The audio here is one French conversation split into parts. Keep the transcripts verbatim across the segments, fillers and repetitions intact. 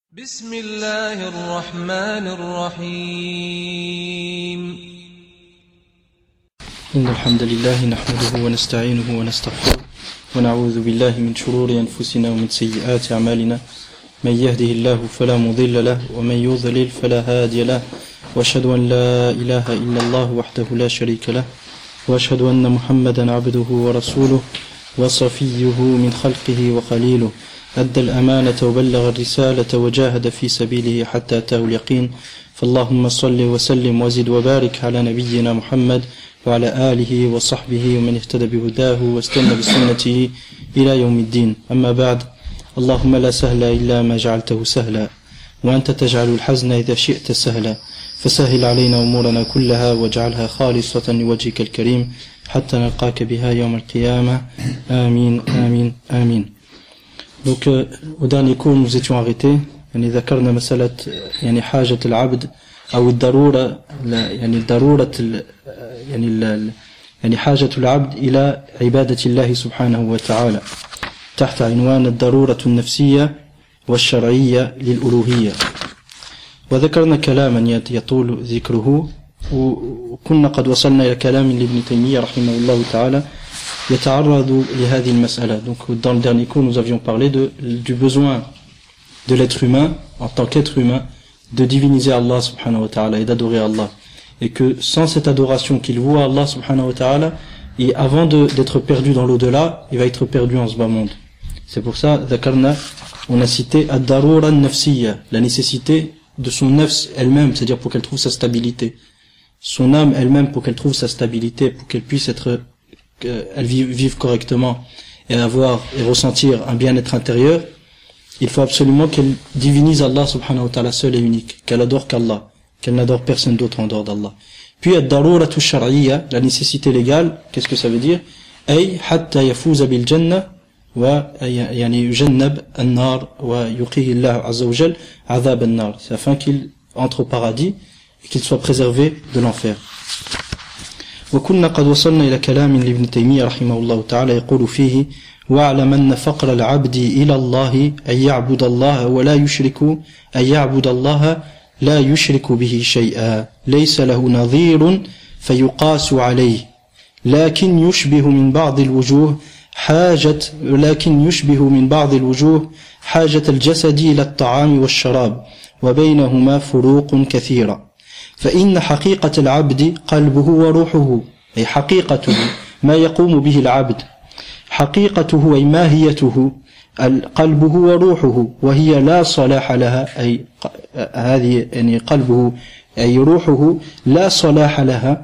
بسم الله الرحمن الرحيم إن الحمد لله نحمده ونستعينه ونستغفره ونعوذ بالله من شرور أنفسنا ومن سيئات أعمالنا من يهده الله فلا مضل له ومن يضلل فلا هادي له وأشهد أن لا إله إلا الله وحده لا شريك له وأشهد أن محمدا عبده ورسوله وصفيه من خلقه وخليله أدى الأمانة وبلغ الرسالة وجاهد في سبيله حتى أتاه اليقين فاللهم صل وسلم وزد وبارك على نبينا محمد وعلى آله وصحبه ومن اهتدى بهداه واستنى بسنته إلى يوم الدين. أما بعد، اللهم لا سهل إلا ما جعلته سهلا وأنت تجعل الحزن إذا شئت سهلا فسهل علينا أمورنا كلها واجعلها خالصة لوجهك الكريم حتى نلقاك بها يوم القيامة. آمين آمين آمين. Donc euh, au dernier cours nous étions arrêtés يعني ذكرنا مسألة يعني حاجة العبد أو الضرورة يعني الضرورة يعني يعني حاجة العبد إلى عبادة الله سبحانه وتعالى تحت عنوان الضرورة النفسية والشرعية للألوهية. وذكرنا كلاما يطول ذكره وكنا قد وصلنا إلى كلام لابن تيمية رحمه الله تعالى يتعرض لهذه المسألة. Donc dans le dernier cours nous avions parlé de, du besoin de l'être humain en tant qu'être humain de diviniser Allah subhanahu wa ta'ala et d'adorer Allah, et que sans cette adoration qu'il voit Allah subhanahu wa ta'ala, et avant de, d'être perdu dans l'au-delà, il va être perdu en ce bas monde. C'est pour ça dhakarna, on a cité ad-darura an-nafsiyya, la nécessité de son nafs elle-même, c'est-à-dire pour qu'elle trouve sa stabilité, son âme elle-même pour qu'elle trouve sa stabilité, pour qu'elle puisse être qu'elle vive, vive correctement et avoir et ressentir un bien-être intérieur. Il faut absolument qu'elle divinise Allah subhanahu wa ta'ala seul et unique, qu'elle adore qu'Allah, qu'elle n'adore personne d'autre en dehors d'Allah. Puis ad-daruratu shar'iyya, la nécessité légale, qu'est-ce que ça veut dire? Ay hatta yafuza bil jannah wa yani yujannab an-nar wa yuqihi Allah azza wa jalla azab an-nar, c'est afin qu'il entre au paradis et qu'il soit préservé de l'enfer. وكنا قد وصلنا إلى كلام لابن تيمية رحمه الله تعالى يقول فيه: واعلم أن فقر العبد إلى الله أن يعبد الله ولا يشرك أن يعبد الله لا يشرك به شيئا ليس له نظير فيقاس عليه، لكن يشبه من بعض الوجوه حاجة لكن يشبه من بعض الوجوه حاجة الجسد إلى الطعام والشراب، وبينهما فروق كثيرة. فإن حقيقة العبد قلبه وروحه، أي حقيقته ما يقوم به العبد، حقيقته أي ماهيته قلبه وروحه، وهي لا صلاح لها، أي هذه يعني قلبه أي روحه لا صلاح لها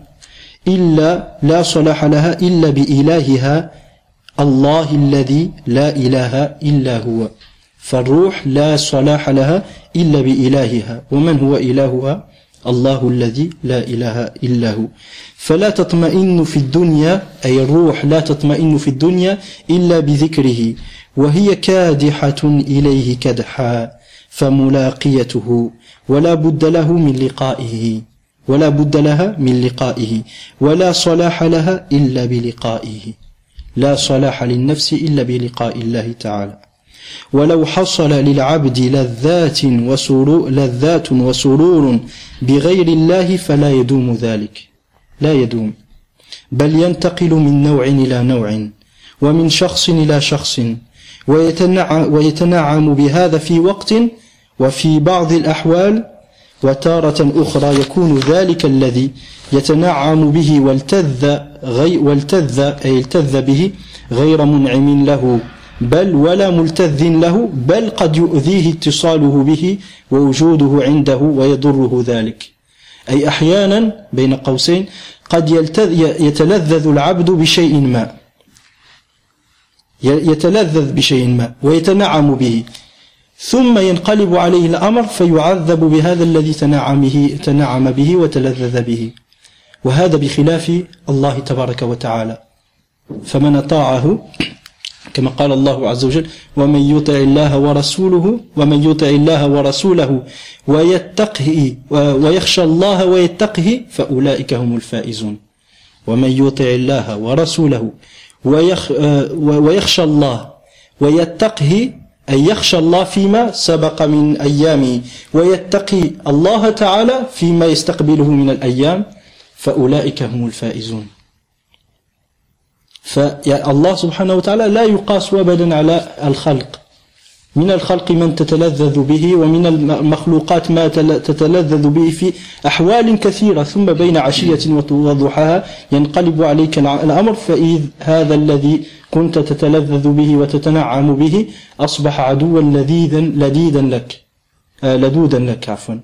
إلا لا صلاح لها إلا بإلهها الله الذي لا إله إلا هو. فالروح لا صلاح لها إلا بإلهها، ومن هو إلهها؟ الله الذي لا إله إلا هو. فلا تطمئن في الدنيا، أي الروح لا تطمئن في الدنيا إلا بذكره، وهي كادحة إليه كدحا فملاقيته ولا بد له من لقائه ولا بد لها من لقائه ولا صلاح لها إلا بلقائه، لا صلاح للنفس إلا بلقاء الله تعالى. ولو حصل للعبد لذات وسرور لذات وسرور بغير الله فلا يدوم ذلك، لا يدوم، بل ينتقل من نوع إلى نوع ومن شخص إلى شخص، ويتنعم, ويتنعم بهذا في وقت وفي بعض الأحوال، وتارة أخرى يكون ذلك الذي يتنعم به والتذ غي والتذ أي التذ به غير منعم له بل ولا ملتذ له، بل قد يؤذيه اتصاله به ووجوده عنده ويضره ذلك. أي أحيانا بين قوسين قد يتلذذ العبد بشيء ما يتلذذ بشيء ما ويتنعم به، ثم ينقلب عليه الأمر فيعذب بهذا الذي تنعم به, تنعم به وتلذذ به، وهذا بخلاف الله تبارك وتعالى. فمن أطاعه كما قال الله عز وجل: ومن يطع الله ورسوله ومن يطع الله ورسوله ويتقه ويخشى الله ويتقه فأولئك هم الفائزون. ومن يطع الله ورسوله ويخشى الله ويتقه أن يخشى الله فيما سبق من أيامه ويتقي الله تعالى فيما يستقبله من الأيام فأولئك هم الفائزون. فالله سبحانه وتعالى لا يقاس أبدا على الخلق. من الخلق من تتلذذ به ومن المخلوقات ما تتلذذ به في أحوال كثيرة ثم بين عشية وضحاها ينقلب عليك الأمر فإذ هذا الذي كنت تتلذذ به وتتنعم به أصبح عدوا لذيذا لذيذا لك آه لدودا لك عفوا.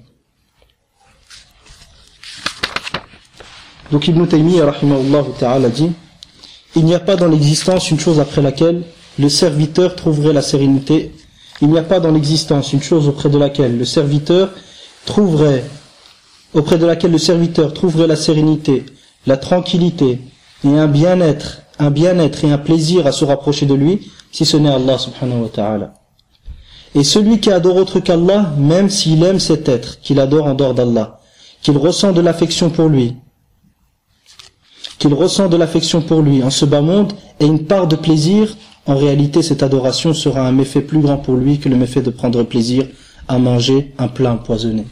Donc Ibn Taymiyyah rahimahullah ta'ala dit il n'y a pas dans l'existence une chose après laquelle le serviteur trouverait la sérénité. Il n'y a pas dans l'existence une chose auprès de laquelle le serviteur trouverait, auprès de laquelle le serviteur trouverait la sérénité, la tranquillité et un bien-être, un bien-être et un plaisir à se rapprocher de lui, si ce n'est Allah subhanahu wa ta'ala. Et celui qui adore autre qu'Allah, même s'il aime cet être qu'il adore en dehors d'Allah, qu'il ressent de l'affection pour lui, qu'il ressent de l'affection pour lui en ce bas monde et une part de plaisir, en réalité, cette adoration sera un méfait plus grand pour lui que le méfait de prendre plaisir à manger un plat empoisonné.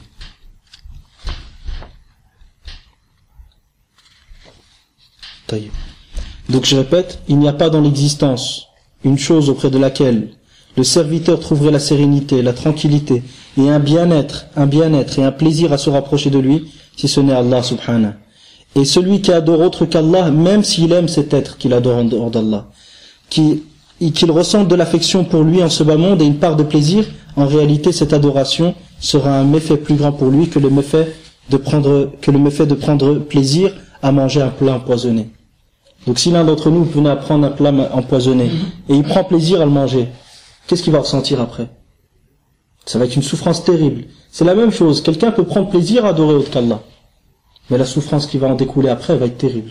Donc je répète, il n'y a pas dans l'existence une chose auprès de laquelle le serviteur trouverait la sérénité, la tranquillité et un bien-être, un bien-être et un plaisir à se rapprocher de lui, si ce n'est Allah subhanahu. Et celui qui adore autre qu'Allah, même s'il aime cet être qu'il adore en dehors d'Allah, qui et qu'il ressente de l'affection pour lui en ce bas monde et une part de plaisir, en réalité cette adoration sera un méfait plus grand pour lui que le méfait de prendre, que le méfait de prendre plaisir à manger un plat empoisonné. Donc si l'un d'entre nous venait à prendre un plat empoisonné et il prend plaisir à le manger, qu'est-ce qu'il va ressentir après? Ça va être une souffrance terrible. C'est la même chose, quelqu'un peut prendre plaisir à adorer autre qu'Allah, mais la souffrance qui va en découler après va être terrible.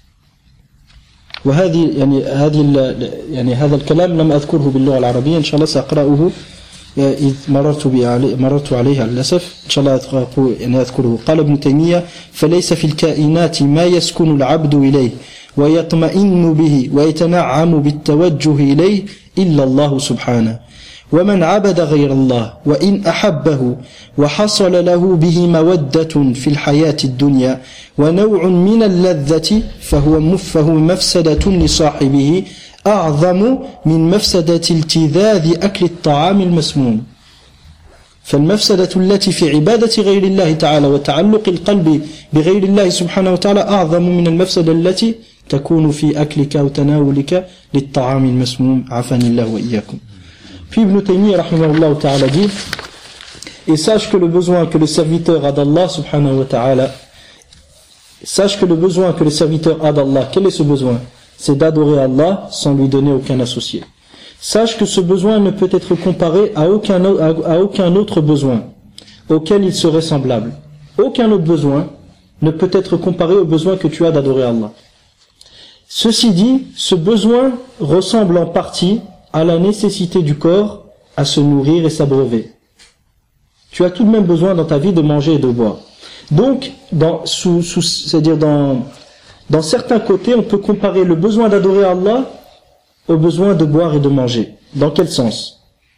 وهذه يعني هذه يعني هذا الكلام لم أذكره باللغة العربية إن شاء الله سأقرأه إذ مررت مررت عليه على الأسف إن شاء الله يعني أذكره. قال ابن تيمية فليس في الكائنات ما يسكن العبد إليه ويطمئن به ويتنعم بالتوجه إليه إلا الله سبحانه ومن عبد غير الله وإن أحبه وحصل له به مودة في الحياة الدنيا ونوع من اللذة فهو فهو مفسدة لصاحبه أعظم من مفسدة التذاذ أكل الطعام المسموم. فالمفسدة التي في عبادة غير الله تعالى وتعلق القلب بغير الله سبحانه وتعالى أعظم من المفسدة التي تكون في أكلك أو تناولك للطعام المسموم عافاني الله وإياكم. Puis Ibn Taymiyyah rahimahullah ta'ala dit et sache que le besoin que le serviteur a d'Allah subhanahu wa ta'ala sache que le besoin que le serviteur a d'Allah, quel est ce besoin? C'est d'adorer Allah sans lui donner aucun associé. Sache que ce besoin ne peut être comparé à aucun, à, à aucun autre besoin auquel il serait semblable. Aucun autre besoin ne peut être comparé au besoin que tu as d'adorer Allah. Ceci dit, ce besoin ressemble en partie à la nécessité du corps à se nourrir et s'abreuver. Tu as tout de même besoin dans ta vie de manger et de boire. Donc, dans, sous, sous, c'est-à-dire dans, dans certains côtés, on peut comparer le besoin d'adorer Allah au besoin de boire et de manger. Dans quel sens?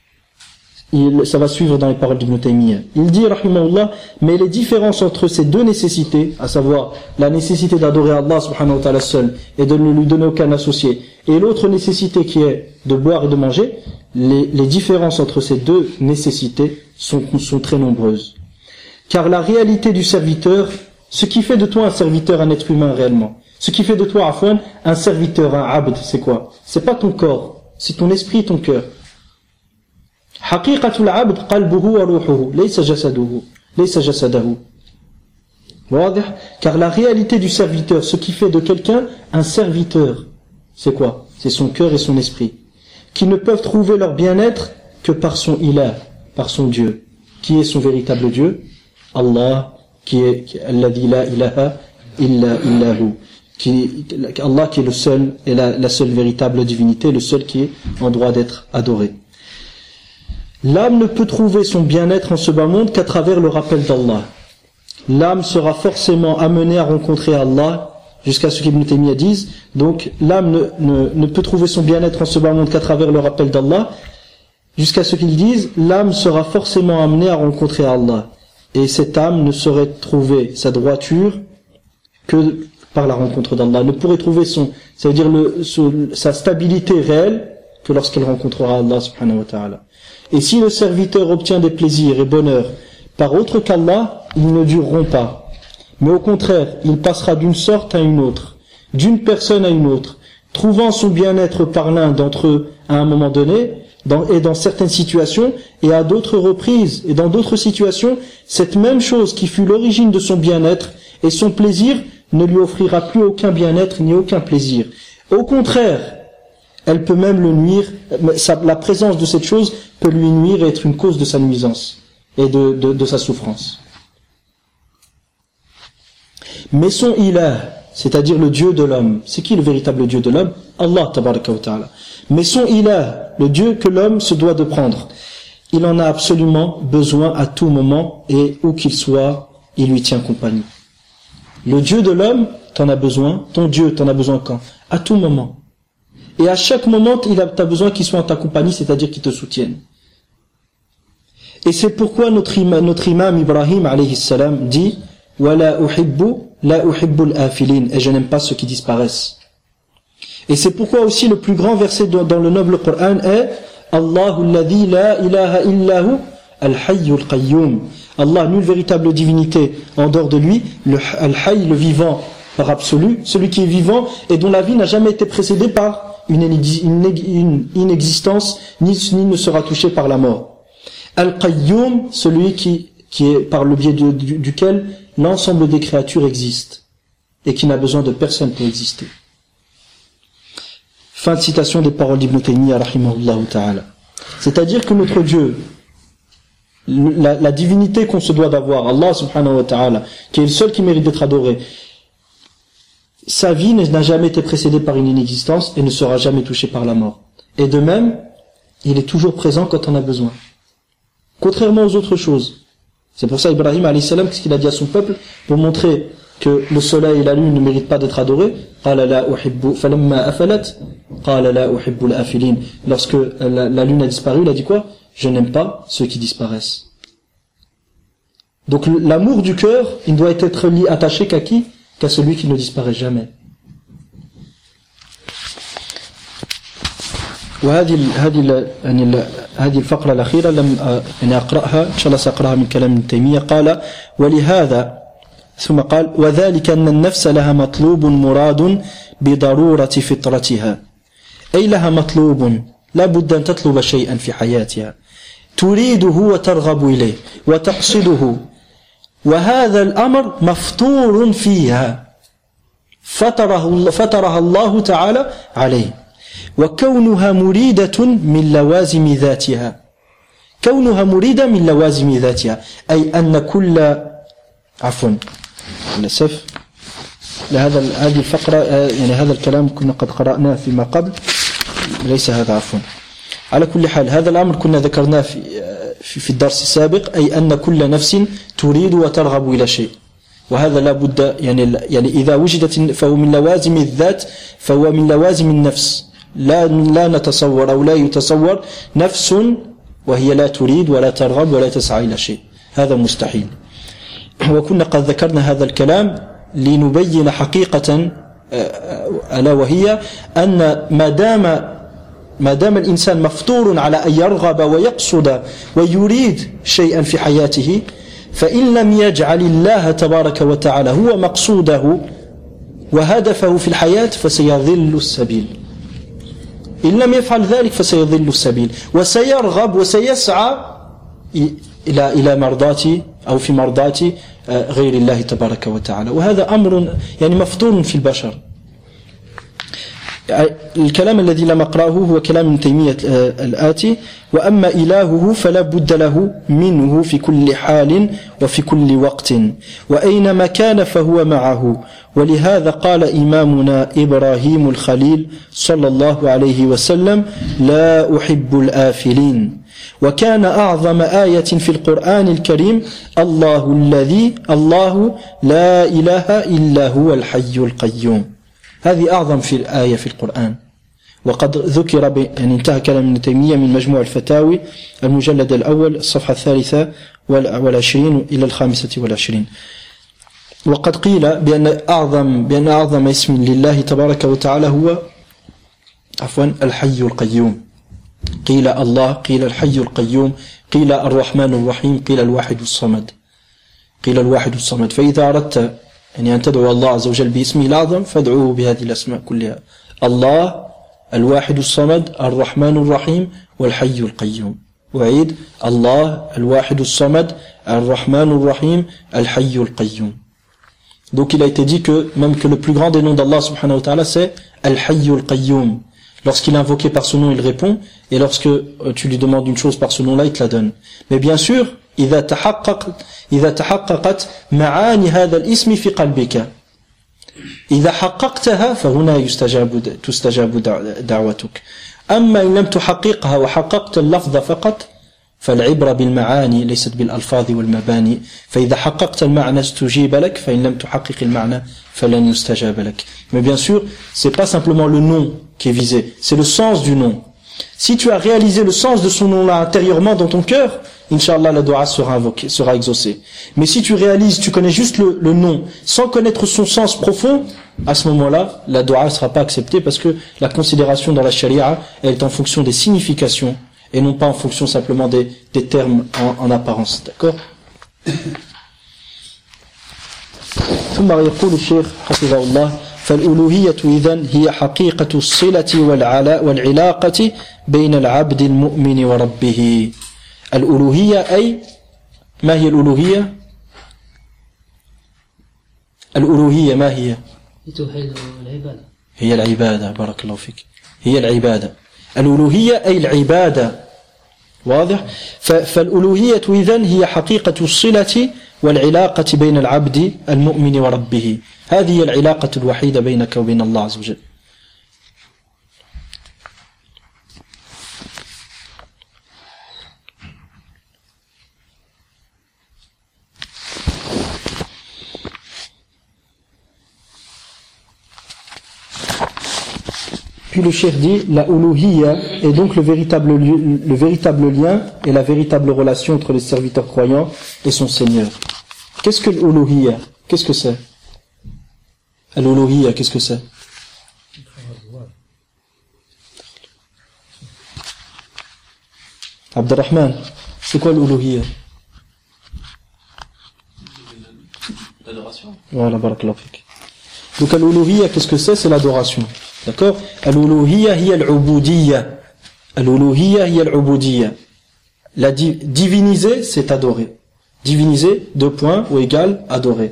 Il, ça va suivre dans les paroles d'Ibn Taymiyyah. Il dit, rahimahullah, mais les différences entre ces deux nécessités, à savoir la nécessité d'adorer Allah subhanahu wa ta'ala seul et de ne lui donner aucun associé, et l'autre nécessité qui est de boire et de manger, les, les différences entre ces deux nécessités sont, sont très nombreuses. Car la réalité du serviteur, ce qui fait de toi un serviteur, un être humain réellement, ce qui fait de toi, afwan, un serviteur, un abd, c'est quoi? C'est pas ton corps, c'est ton esprit et ton cœur. حقيقة العبد قلبه وروحه ليس جسده ليس جسده واضح. Car la réalité du serviteur, ce qui fait de quelqu'un un serviteur, c'est quoi? C'est son cœur et son esprit, qui ne peuvent trouver leur bien-être que par son ilah, par son Dieu. Qui est son véritable Dieu? Allah, qui est alladhi la ilaha illa illahu, qui Allah qui est le seul et la, la seule véritable divinité, le seul qui est en droit d'être adoré. L'âme ne peut trouver son bien-être en ce bas monde qu'à travers le rappel d'Allah. L'âme sera forcément amenée à rencontrer Allah, jusqu'à ce qu'Ibn Taymiyyah dise. Donc l'âme ne, ne, ne peut trouver son bien-être en ce bas monde qu'à travers le rappel d'Allah. jusqu'à ce qu'ils disent, l'âme sera forcément amenée à rencontrer Allah. Et cette âme ne saurait trouver sa droiture que par la rencontre d'Allah. Ne pourrait trouver son, ça veut dire le, son, sa stabilité réelle que lorsqu'elle rencontrera Allah subhanahu wa ta'ala. Et si le serviteur obtient des plaisirs et bonheurs par autre qu'Allah, ils ne dureront pas. Mais au contraire, il passera d'une sorte à une autre, d'une personne à une autre, trouvant son bien-être par l'un d'entre eux à un moment donné, dans, et dans certaines situations, et à d'autres reprises, et dans d'autres situations, cette même chose qui fut l'origine de son bien-être et son plaisir ne lui offrira plus aucun bien-être ni aucun plaisir. Au contraire, elle peut même le nuire, la présence de cette chose peut lui nuire et être une cause de sa nuisance et de, de, de sa souffrance. Mais son ilah, c'est-à-dire le Dieu de l'homme, c'est qui le véritable Dieu de l'homme? Allah tabaraka wa ta'ala. Mais son ilah, le Dieu que l'homme se doit de prendre, il en a absolument besoin à tout moment et où qu'il soit, il lui tient compagnie. Le Dieu de l'homme, t'en as besoin, ton Dieu t'en as besoin quand? À tout moment. Et à chaque moment, il a, t'as besoin qu'il soit en ta compagnie, c'est-à-dire qu'il te soutienne. Et c'est pourquoi notre imam, notre imam Ibrahim alayhi salam dit « Wala uhibbu, la uhibbu al-afilin » et je n'aime pas ceux qui disparaissent. Et c'est pourquoi aussi le plus grand verset dans le noble Coran est « Allahu alladhi la ilaha illahu al-hayyul qayyum » Allah, nulle véritable divinité en dehors de lui, le al-hayy, le vivant par absolu, celui qui est vivant et dont la vie n'a jamais été précédée par une, une, une inexistence, ni, ni ne sera touché par la mort. Al-Qayyum, celui qui, qui est par le biais du, du, duquel l'ensemble des créatures existent et qui n'a besoin de personne pour exister. Fin de citation des paroles d'Ibn Taymiyyah rahimahullah ta'ala. C'est-à-dire que notre Dieu, la, la divinité qu'on se doit d'avoir, Allah subhanahu wa ta'ala, qui est le seul qui mérite d'être adoré, sa vie n'a jamais été précédée par une inexistence et ne sera jamais touchée par la mort. Et de même, il est toujours présent quand on a besoin. Contrairement aux autres choses. C'est pour ça Ibrahim alayhi salam, qu'est-ce qu'il a dit à son peuple pour montrer que le soleil et la lune ne méritent pas d'être adorés. Qala la uhibbu falamma afalat qala la uhibbu al-afilin. Lorsque la, la lune a disparu, il a dit quoi? Je n'aime pas ceux qui disparaissent. Donc l'amour du cœur, il doit être lié, attaché qu'à qui? Qu'à celui qui ne disparaît jamais. وهذه هذه يعني هذه الفقرة الأخيرة لم يعني أقرأها إن شاء الله سأقرأها من كلام ابن تيمية قال ولهذا ثم قال وذلك أن النفس لها مطلوب مراد بضرورة فطرتها أي لها مطلوب لا بد أن تطلب شيئا في حياتها تريده وترغب إليه وتقصده وهذا الأمر مفطور فيها فطره فطرها الله تعالى عليه وكونها مريدة من لوازم ذاتها كونها مريدة من لوازم ذاتها أي أن كل عفوا للأسف لهذا هذه الفقرة يعني هذا الكلام كنا قد قرأناه فيما قبل ليس هذا عفوا على كل حال هذا الأمر كنا ذكرناه في في الدرس السابق أي أن كل نفس تريد وترغب إلى شيء وهذا لا بد يعني يعني إذا وجدت فهو من لوازم الذات فهو من لوازم النفس لا لا نتصور أو لا يتصور نفس وهي لا تريد ولا ترغب ولا تسعى إلى شيء هذا مستحيل وكنا قد ذكرنا هذا الكلام لنبين حقيقة ألا وهي أن ما دام ما دام الإنسان مفطور على أن يرغب ويقصد ويريد شيئا في حياته فإن لم يجعل الله تبارك وتعالى هو مقصوده وهدفه في الحياة فسيضل السبيل إن لم يفعل ذلك فسيضل السبيل وسيرغب وسيسعى إلى إلى مرضاة أو في مرضاة غير الله تبارك وتعالى وهذا أمر يعني مفطور في البشر. الكلام الذي لم أقرأه هو كلام ابن تيمية الآتي وأما إلهه فلا بد له منه في كل حال وفي كل وقت وأينما كان فهو معه ولهذا قال إمامنا إبراهيم الخليل صلى الله عليه وسلم لا أحب الآفلين وكان أعظم آية في القرآن الكريم الله الذي الله لا إله إلا هو الحي القيوم هذه أعظم في الآية في القرآن وقد ذكر يعني انتهى كلام ابن تيمية من مجموع الفتاوي المجلد الأول الصفحة الثالثة والعشرين إلى الخامسة والعشرين. وقد قيل بأن أعظم بأن أعظم اسم لله تبارك وتعالى هو عفوا الحي القيوم. قيل الله، قيل الحي القيوم، قيل الرحمن الرحيم، قيل الواحد الصمد، قيل الواحد الصمد. فإذا أردت يعني أن تدعو الله عز وجل باسمه الأعظم فادعوه بهذه الأسماء كلها: الله، الواحد الصمد، الرحمن الرحيم، والحي القيوم. أعيد: الله، الواحد الصمد، الرحمن الرحيم, الحي القيum. Donc il a été dit que même que le plus grand des noms d'Allah subhanahu wa ta'ala c'est Al-Hayy al-Qayyum. Lorsqu'il est invoqué par ce nom, il répond, et lorsque tu lui demandes une chose par ce nom-là, il te la donne. Mais bien sûr, إذا تحقق إذا تحققت معاني هذا الاسم في قلبك، إذا حققتها فهنا يستجاب تستجاب دعوتك. أما إن لم تحققها وحققت اللفظ فقط فالعبرة بالمعاني ليست بالألفاظ والمباني. فإذا حققت المعنى استجيب لك، فإن لم تحقق المعنى فلن يستجاب لك. Mais bien sûr, c'est pas simplement le nom qui est visé, c'est le sens du nom. Si tu as réalisé le sens de son nom-là intérieurement dans ton cœur, Inch'Allah, la dua sera invoquée, sera exaucée. Mais si tu réalises, tu connais juste le, le nom, sans connaître son sens profond, à ce moment-là, la dua ne sera pas acceptée, parce que la considération dans la charia, elle est en fonction des significations, et non pas en fonction simplement des, des termes en, en apparence. D'accord? ثم يقول الشيخ حفظه الله: فالألوهية إذن هي حقيقة الصلة والعلاء والعلاقة بين العبد المؤمن وربه. الألوهية أي ما هي الألوهية؟ الألوهية ما هي؟ العبادة. هي العبادة. بارك الله فيك. هي العبادة. الألوهية أي العبادة. واضح؟ فالألوهية إذن هي حقيقة الصلة والعلاقة بين العبد المؤمن وربه. هذه هي العلاقة الوحيدة بينك وبين الله عز وجل. Puis le cheikh dit, la uluhiyya est donc le véritable, le véritable lien et la véritable relation entre les serviteurs croyants et son Seigneur. Qu'est-ce que l'uluhiyya? Qu'est-ce que c'est? L'uluhiyya, qu'est-ce que c'est? Abdurrahman, c'est quoi l'uluhiyya? L'adoration. Voilà, barakallahu fik. Donc l'uluhiyya, qu'est-ce que c'est? C'est l'adoration. D'accord? Al-uluhiyya hiya al-ubudiyya. Al-uluhiyya hiya al-ubudiyya. La di- diviniser, c'est adorer. Diviniser, deux points, ou égal, adorer.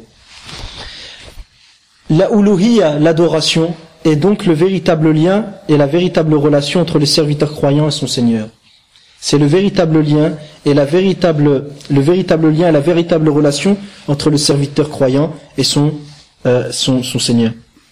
La uluhiyya, l'adoration, est donc le véritable lien et la véritable relation entre le serviteur croyant et son Seigneur. C'est le véritable lien et la véritable, le véritable lien et la véritable relation entre le serviteur croyant et son, euh, son, son Seigneur.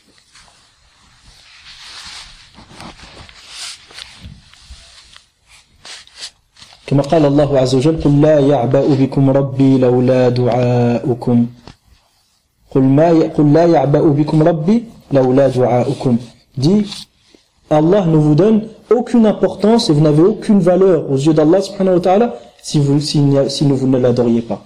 كما قال الله عز وجل: قل لا يعبأ بكم ربي لولا دعاؤكم قل ما قل لا يعبأ بكم ربي لولا دعاؤكم. Dit, Allah ne vous donne aucune importance et vous n'avez aucune valeur aux yeux d'Allah subhanahu wa ta'ala si vous, si, si vous ne l'adoriez pas.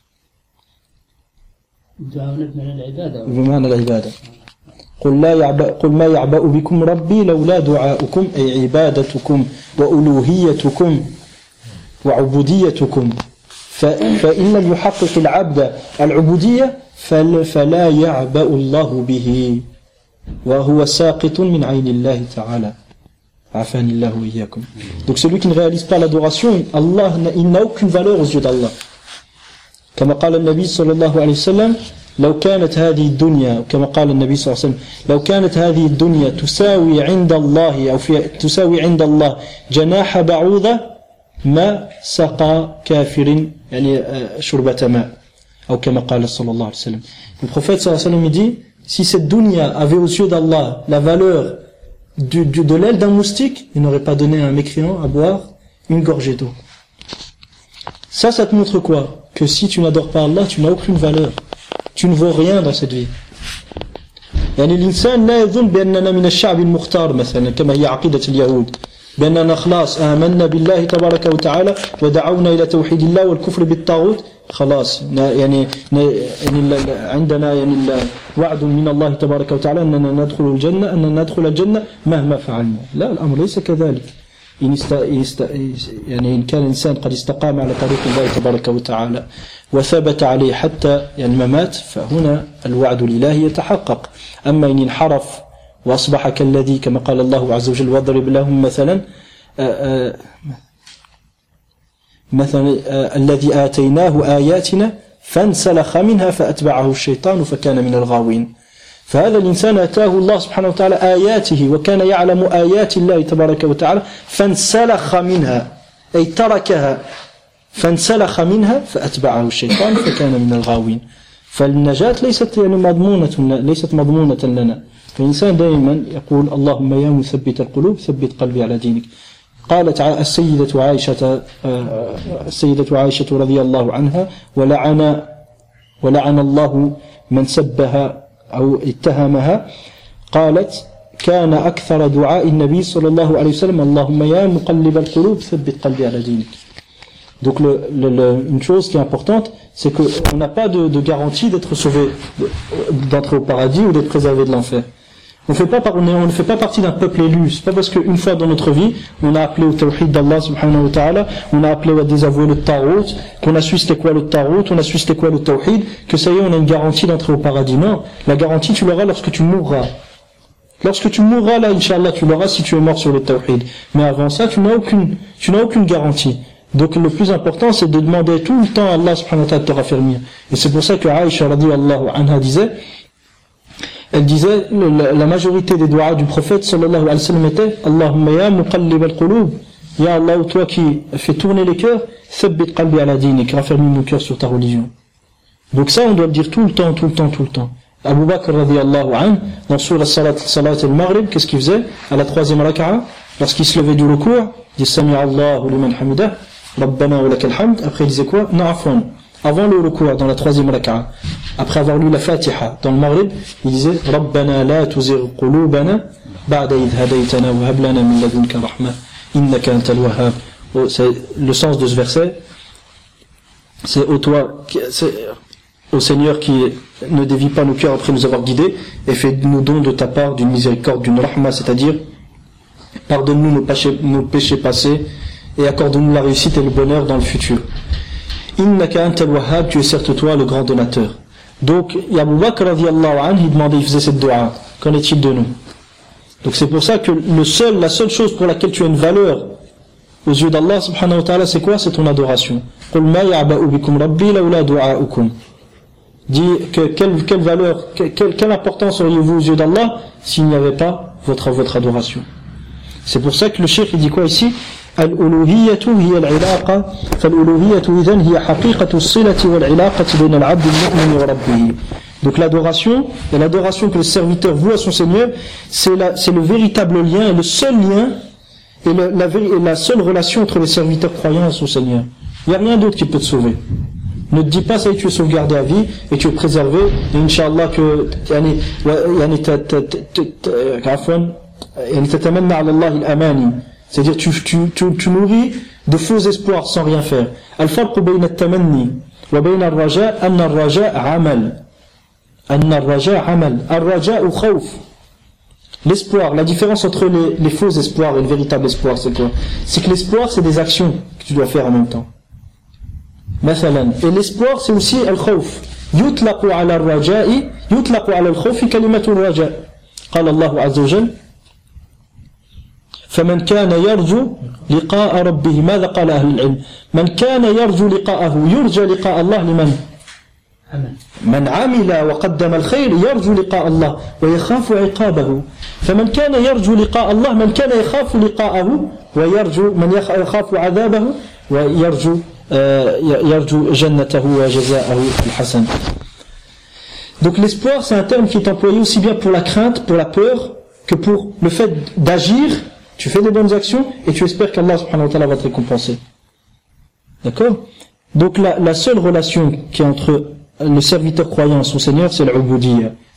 بمعنى العبادة. قل لا يعبأ قل ما يعبأ بكم ربي لولا دعاؤكم أي عبادتكم وألوهيتكم وعبوديتكم. فإن لم يحقق العبد العبودية فلا يعبأ الله به وهو ساقط من عين الله تعالى. عافاني الله وإياكم. Donc celui qui ne réalise pas l'adoration, Allah, il n'a aucune valeur aux yeux d'Allah. كما قال النبي صلى الله عليه وسلم: لو كانت هذه الدنيا كما قال النبي صلى الله عليه وسلم لو كانت هذه الدنيا تساوي عند الله أو في تساوي عند الله جناح بعوضة ما سقى كافر يعني شربة ماء أو كما قال صلى الله عليه وسلم. Le prophète صلى الله عليه وسلم dit: si cette dunya avait aux yeux d'Allah la valeur du, du, de l'aile d'un moustique, il n'aurait pas donné à un mécréant à boire une gorgée d'eau. Ça, ça te montre quoi? Que si tu n'adores pas Allah, tu n'as aucune valeur. Tu ne vaux rien dans cette vie. يعني الإنسان لا يظن بأننا من الشعب المختار مثلا كما هي عقيدة اليهود بأننا خلاص آمنا بالله تبارك وتعالى ودعونا إلى توحيد الله والكفر بالطاغوت خلاص يعني يعني عندنا يعني وعد من الله تبارك وتعالى أننا ندخل الجنة أننا ندخل الجنة مهما فعلنا. لا، الأمر ليس كذلك. إن, است... است... يعني إن كان الإنسان قد استقام على طريق الله تبارك وتعالى وثبت عليه حتى الممات فهنا الوعد الإلهي يتحقق. أما إن انحرف وأصبح كالذي كما قال الله عز وجل واضرب لهم مثلا آآ آآ مثلا الذي آتيناه آياتنا فانسلخ منها فأتبعه الشيطان فكان من الغاوين. فهذا الإنسان أتاه الله سبحانه وتعالى آياته وكان يعلم آيات الله تبارك وتعالى فانسلخ منها أي تركها فانسلخ منها فأتبعه الشيطان فكان من الغاوين. فالنجاة ليست يعني مضمونة ليست مضمونة لنا. فالإنسان دائما يقول اللهم يا مثبت القلوب ثبت قلبي على دينك. قالت السيدة عائشة السيدة عائشة رضي الله عنها ولعن ولعن الله من سبها أو اتهمها قالت كان أكثر دعاء النبي صلى الله عليه وسلم اللهم يا مقلب القلوب ثبت قلبي على دينك. Donc le, le, le, une chose qui est importante, c'est qu'on n'a pas de, de garantie d'être sauvé, d'entrer au paradis ou d'être préservé de l'enfer. On fait pas par, on, est, on ne fait pas partie d'un peuple élu. C'est pas parce qu'une fois dans notre vie, on a appelé au tawhid d'Allah subhanahu wa ta'ala, on a appelé à désavouer le tarot, qu'on a su c'était quoi le tarot, on a su c'était quoi le tawhid, que ça y est, on a une garantie d'entrer au paradis. Non, la garantie tu l'auras lorsque tu mourras. Lorsque tu mourras là, Inch'Allah, tu l'auras si tu es mort sur le tawhid. Mais avant ça, tu n'as aucune, tu n'as aucune garantie. Donc le plus important, c'est de demander tout le temps à Allah subhanahu wa ta'ala de te raffermir. Et c'est pour ça que Aïcha radiyallahu anha disait, elle disait, la, la majorité des doigts du prophète sallallahu alayhi wa sallam était Allahumma ya muqallib al-qulub, ya Allah, toi qui fais tourner les cœurs, thabbit qalbi ala dinik, raffermis mon cœur sur ta religion. Donc ça, on doit le dire tout le temps, tout le temps, tout le temps. Abu Bakr radiyallahu anhu, dans Surah Salat, Salat al-Maghrib, qu'est-ce qu'il faisait? À la troisième raka'a, lorsqu'il se levait du recours, il dit Sami Allahu liman hamidah, Rabbana wa lakal hamd. Après il disait quoi? Na'afwan. Avant le recours, dans la troisième raka'a, après avoir lu la Fatiha dans le Maghrib, il disait Rabbana la tuzigh qulubana ba'da idh hadaytana wa hab lana min ladunka rahma innaka antal wahhab. Le sens de ce verset, c'est au toi, c'est au Seigneur qui ne dévie pas nos cœurs après nous avoir guidés et fais-nous don de ta part d'une miséricorde, d'une rahma, c'est-à-dire pardonne-nous nos péchés, nos péchés passés et accorde-nous la réussite et le bonheur dans le futur. Innaka antal wahhab, tu es certes toi le grand donateur. Donc, Abu Bakr radiyallahu anhu, il demandait, il faisait cette dua. Qu'en est-il de nous? Donc c'est pour ça que le seul, la seule chose pour laquelle tu as une valeur aux yeux d'Allah subhanahu wa ta'ala, c'est quoi? C'est ton adoration. Qul ma ya'ba'u bikum rabbi lawla du'a'ukum. Dis que quelle, quelle valeur, quelle, quelle importance auriez-vous aux yeux d'Allah s'il n'y avait pas votre, votre adoration? C'est pour ça que le cheikh il dit quoi ici? الألوهية هي العلاقة فالألوهية إذن هي حقيقة الصلة والعلاقة بين العبد المؤمن وربه. Donc l'adoration, et l'adoration que le serviteur voue à son Seigneur, c'est, la, c'est le véritable lien, et le seul lien, et, le, la, et la seule relation entre les serviteurs croyants et son Seigneur. Il n'y a rien d'autre qui peut te sauver. Ne te dis pas ça y est, tu es sauvegardé à vie et tu es préservé, et Inch'Allah que yani, yani, tatamanna ala Allah al-amani. C'est-à-dire tu, tu, tu, tu nourris de faux espoirs sans rien faire. Al-farqu bayna at-tamanni wa bayna ar-raja' anna ar-raja' amal. Anna ar-raja' amal. Ar-raja'u khawf. L'espoir, la différence entre les, les faux espoirs et le véritable espoir, c'est quoi? C'est que l'espoir, c'est des actions que tu dois faire en même temps. Mathalan. Et l'espoir, c'est aussi al-khawf. Yutlaqu ala ar-raja'i, yutlaqu ala al-khawfi kalimatu ar-raja'. Qala Allahu azza wa jalla فمن كان يرجو لقاء ربه ماذا قال أهل العلم من كان يرجو لقاءه يرجى لقاء الله لمن من عمل وقدم الخير يرجو لقاء الله ويخاف عقابه فمن كان يرجو لقاء الله من كان يخاف لقاءه ويرجو من يخاف عذابه ويرجو يرجو جنته وجزاءه الحسن. Donc l'espoir c'est un terme qui est employé aussi bien pour la crainte, pour la peur que pour le fait d'agir. Tu fais des bonnes actions et tu espères qu'Allah subhanahu wa ta'ala va te récompenser. D'accord? Donc la, la seule relation qui est entre le serviteur croyant et son Seigneur, c'est l'ubudiyya.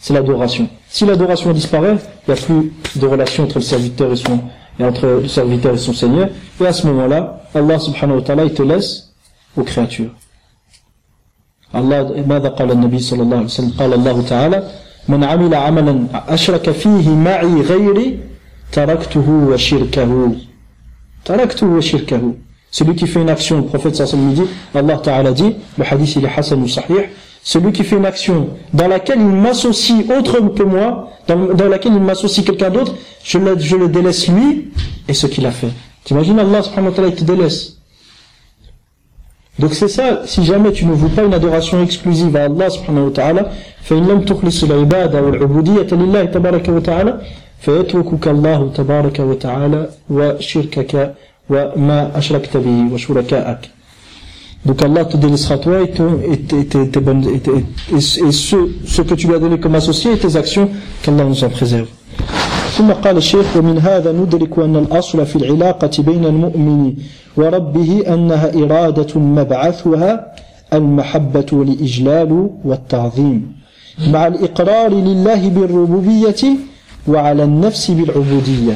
c'est l'adoration. Si l'adoration disparaît, il n'y a plus de relation entre le serviteur et son, et entre le serviteur et son Seigneur. Et à ce moment-là, Allah subhanahu wa ta'ala, il te laisse aux créatures. Allah, ماذا قال النبي صلى الله عليه وسلم قال الله تعالى من عمل عملا أشرك فيه معي غيري تركته وشركه تركته وشركه. Celui qui fait une action, le prophète sallallahu alayhi wa sallam dit, Allah ta'ala dit, le hadith il est hasan ou sahih, celui qui fait une action dans laquelle il m'associe autre que moi, dans, dans laquelle il m'associe quelqu'un d'autre, je le, je le délaisse lui et ce qu'il a fait. T'imagines Allah subhanahu wa ta'ala, il te délaisse. Donc c'est ça, si jamais tu ne voues pas une adoration exclusive à Allah subhanahu wa ta'ala, فإن لم تخلص العبادة والعبودية لله تبارك وتعالى فيتركك الله تبارك وتعالى وشركك وما أشركت به وشركائك. Donc Allah te délaissera toi et, ton, et, et, et, et, et, et ce, ce que tu lui as donné comme associé et tes actions, qu'Allah nous en préserve. ثم قال الشيخ ومن هذا ندرك أن الأصل في العلاقة بين المؤمن وربه أنها إرادة مبعثها المحبة والإجلال والتعظيم مع الإقرار لله بالربوبية وعلى النفس بالعبودية.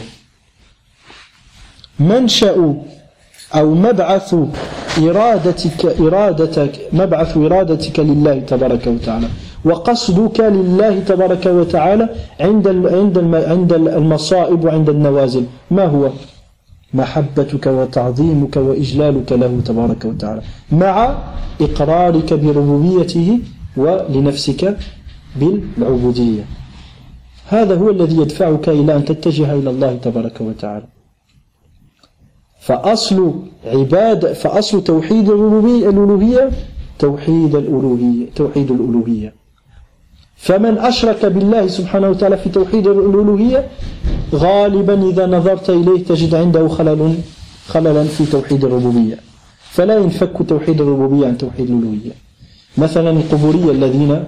منشأ أو مبعث إرادتك إرادتك مبعث إرادتك لله تبارك وتعالى وقصدك لله تبارك وتعالى عند عند عند المصائب وعند النوازل ما هو؟ محبتك وتعظيمك وإجلالك له تبارك وتعالى مع إقرارك بربوبيته ولنفسك بالعبودية. هذا هو الذي يدفعك إلى أن تتجه إلى الله تبارك وتعالى. فأصل عبادة فأصل توحيد الألوهية توحيد الألوهية توحيد الألوهية. فمن أشرك بالله سبحانه وتعالى في توحيد الألوهية غالبا إذا نظرت إليه تجد عنده خلل خللا في توحيد الربوبية، فلا ينفك توحيد الربوبية عن توحيد الألوهية. مثلا القبورية الذين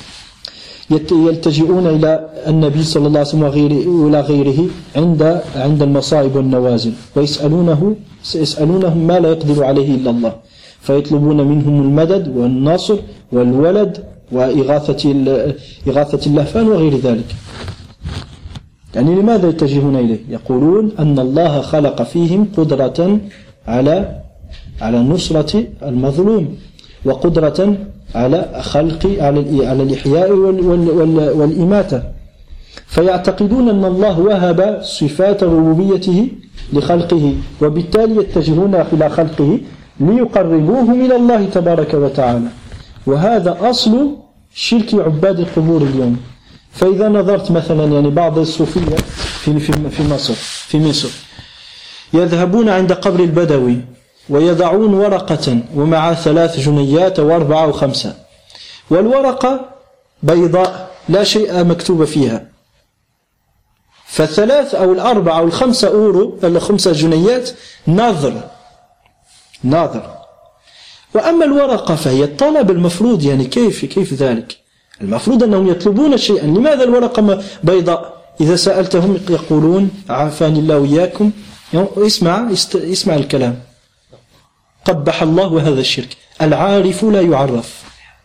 يلتجئون إلى النبي صلى الله عليه وسلم وإلى غيره عند عند المصائب والنوازل ويسألونه يسألونهم ما لا يقدر عليه إلا الله فيطلبون منهم المدد والنصر والولد وإغاثة إغاثة اللهفان وغير ذلك. يعني لماذا يتجهون إليه؟ يقولون أن الله خلق فيهم قدرة على على نصرة المظلوم وقدرة على خلق على على الإحياء والإماتة، فيعتقدون أن الله وهب صفات ربوبيته لخلقه وبالتالي يتجهون إلى خلقه ليقربوهم إلى الله تبارك وتعالى. وهذا أصل شرك عباد القبور اليوم. فإذا نظرت مثلا يعني بعض الصوفية في في في مصر في مصر يذهبون عند قبر البدوي ويضعون ورقة ومع ثلاث جنيات وأربعة وخمسة، والورقة بيضاء لا شيء مكتوب فيها، فالثلاث أو الأربعة أو الخمسة أورو الخمسة جنيات ناظر ناظر. وأما الورقة فهي الطلب المفروض، يعني كيف كيف ذلك؟ المفروض أنهم يطلبون شيئا. لماذا الورقة بيضاء؟ إذا سألتهم يقولون عافاني الله وإياكم اسمع اسمع الكلام قبح الله هذا الشرك. العارف لا يعرف،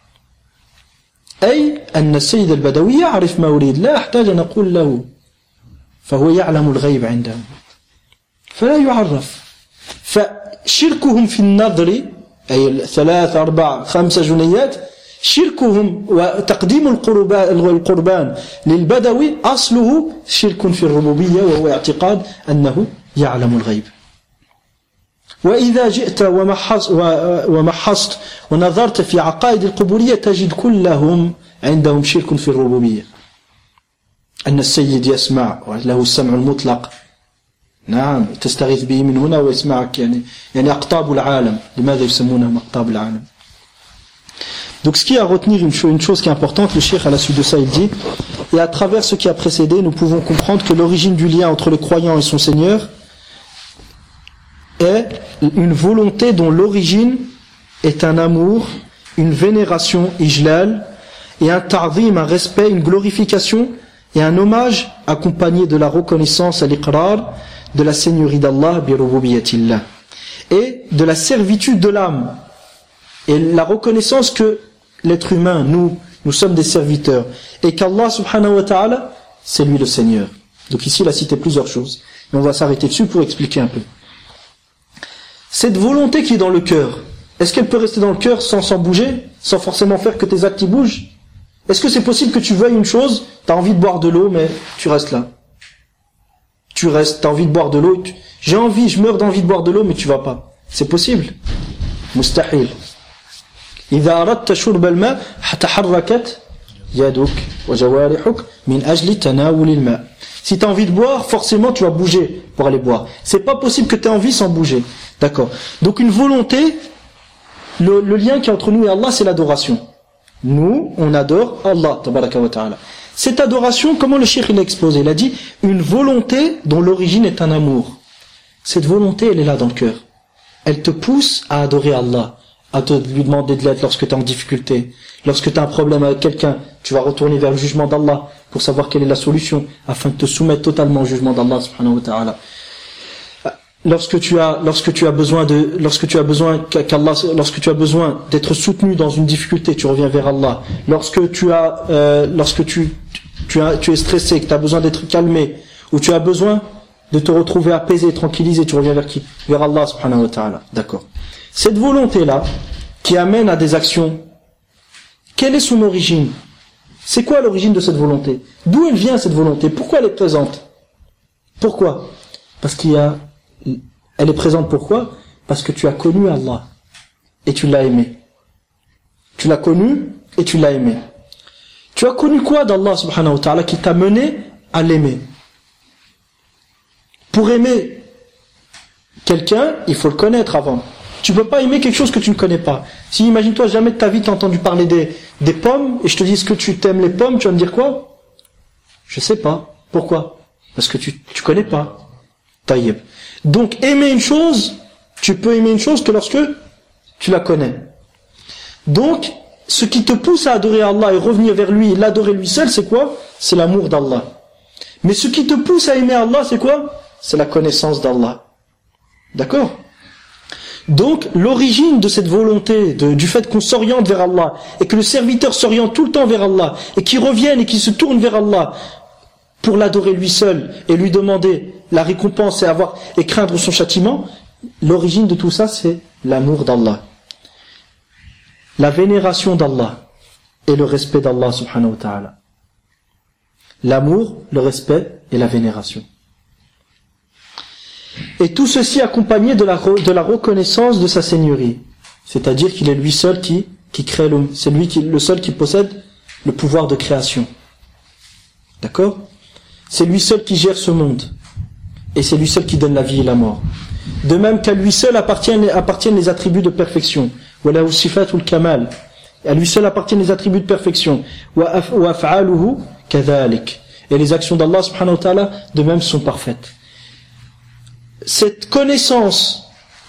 أي أن السيد البدوي يعرف ما أريد، لا أحتاج أن أقول له، فهو يعلم الغيب عنده فلا يعرف. فشركهم في النظر أي ثلاث أربع خمسة جنيات شركهم وتقديم القربان للبدوي أصله شرك في الربوبية، وهو اعتقاد أنه يعلم الغيب. وإذا جئت ومحصت ونظرت في عقائد القبورية تجد كلهم عندهم شرك في الربوبية، أن السيد يسمع وله السمع المطلق، نعم تستغيث به من هنا ويسمعك، يعني يعني أقطاب العالم. لماذا يسمونهم أقطاب العالم؟ Donc ce qui est à retenir, une chose, une chose qui est importante, le cheikh à la suite de ça il dit, et à travers ce qui a précédé, nous pouvons comprendre que l'origine du lien entre le croyant et son Seigneur est une volonté dont l'origine est un amour, une vénération, ijlal, et un ta'zim, un respect, une glorification et un hommage accompagné de la reconnaissance à l'iqrar de la seigneurie d'Allah bi rububiyatillah et de la servitude de l'âme et la reconnaissance que l'être humain, nous, nous sommes des serviteurs. Et qu'Allah subhanahu wa ta'ala, c'est lui le Seigneur. Donc ici, il a cité plusieurs choses. Mais on va s'arrêter dessus pour expliquer un peu. Cette volonté qui est dans le cœur, est-ce qu'elle peut rester dans le cœur sans s'en bouger, sans forcément faire que tes actes y bougent? Est-ce que c'est possible que tu veuilles une chose, tu as envie de boire de l'eau, mais tu restes là? Tu restes, tu as envie de boire de l'eau, tu... j'ai envie, je meurs d'envie de boire de l'eau, mais tu vas pas. C'est possible? Mustahil. إذا أردت شرب الماء تحركت يدك وجوارحك من أجل تناول الماء. Si tu as envie de boire, forcément tu vas bouger pour aller boire. C'est pas possible que tu aies envie sans bouger. D'accord. Donc une volonté, le, le lien qui est entre nous et Allah, c'est l'adoration. Nous, on adore Allah, tabaraka wa ta'ala. Cette adoration, comment le cheikh il a exposé? Il a dit une volonté dont l'origine est un amour. Cette volonté, elle est là dans le cœur. Elle te pousse à adorer Allah, à te lui demander de l'aide lorsque tu es en difficulté. Lorsque tu as un problème avec quelqu'un, tu vas retourner vers le jugement d'Allah pour savoir quelle est la solution, afin de te soumettre totalement au jugement d'Allah subhanahu wa ta'ala. Lorsque tu as, lorsque tu as besoin de, lorsque tu as besoin qu'Allah, lorsque tu as besoin d'être soutenu dans une difficulté, tu reviens vers Allah. Lorsque tu as, euh, lorsque tu, tu as, tu es stressé, que tu as besoin d'être calmé, ou tu as besoin de te retrouver apaisé, tranquillisé, tu reviens vers qui? Vers Allah subhanahu wa ta'ala. D'accord. Cette volonté-là, qui amène à des actions, quelle est son origine? C'est quoi l'origine de cette volonté? D'où elle vient cette volonté? Pourquoi elle est présente? Pourquoi? Parce qu'il y a, elle est présente pourquoi? Parce que tu as connu Allah et tu l'as aimé. Tu l'as connu et tu l'as aimé. Tu as connu quoi d'Allah subhanahu wa ta'ala qui t'a mené à l'aimer? Pour aimer quelqu'un, il faut le connaître avant. Tu peux pas aimer quelque chose que tu ne connais pas. Si, imagine-toi, jamais de ta vie t'as entendu parler des, des pommes, et je te dis, est-ce que tu t'aimes les pommes, tu vas me dire quoi? Je sais pas. Pourquoi? Parce que tu, tu connais pas. Taïeb. Donc, aimer une chose, tu peux aimer une chose que lorsque tu la connais. Donc, ce qui te pousse à adorer Allah et revenir vers lui, et l'adorer lui seul, c'est quoi? C'est l'amour d'Allah. Mais ce qui te pousse à aimer Allah, c'est quoi? C'est la connaissance d'Allah. D'accord? Donc, l'origine de cette volonté, de, du fait qu'on s'oriente vers Allah, et que le serviteur s'oriente tout le temps vers Allah, et qu'il revienne et qu'il se tourne vers Allah, pour l'adorer lui seul, et lui demander la récompense et avoir, et craindre son châtiment, l'origine de tout ça, c'est l'amour d'Allah. La vénération d'Allah, et le respect d'Allah subhanahu wa ta'ala. L'amour, le respect et la vénération. Et tout ceci accompagné de la, de la reconnaissance de sa seigneurie. C'est-à-dire qu'il est lui seul qui, qui crée le, c'est lui qui, le seul qui possède le pouvoir de création. D'accord? C'est lui seul qui gère ce monde. Et c'est lui seul qui donne la vie et la mort. De même qu'à lui seul appartiennent, appartiennent les attributs de perfection. Wala sifatul kamal. À lui seul appartiennent les attributs de perfection. Wa af'aluhu kadhalik. Et les actions d'Allah subhanahu wa ta'ala de même sont parfaites. Cette connaissance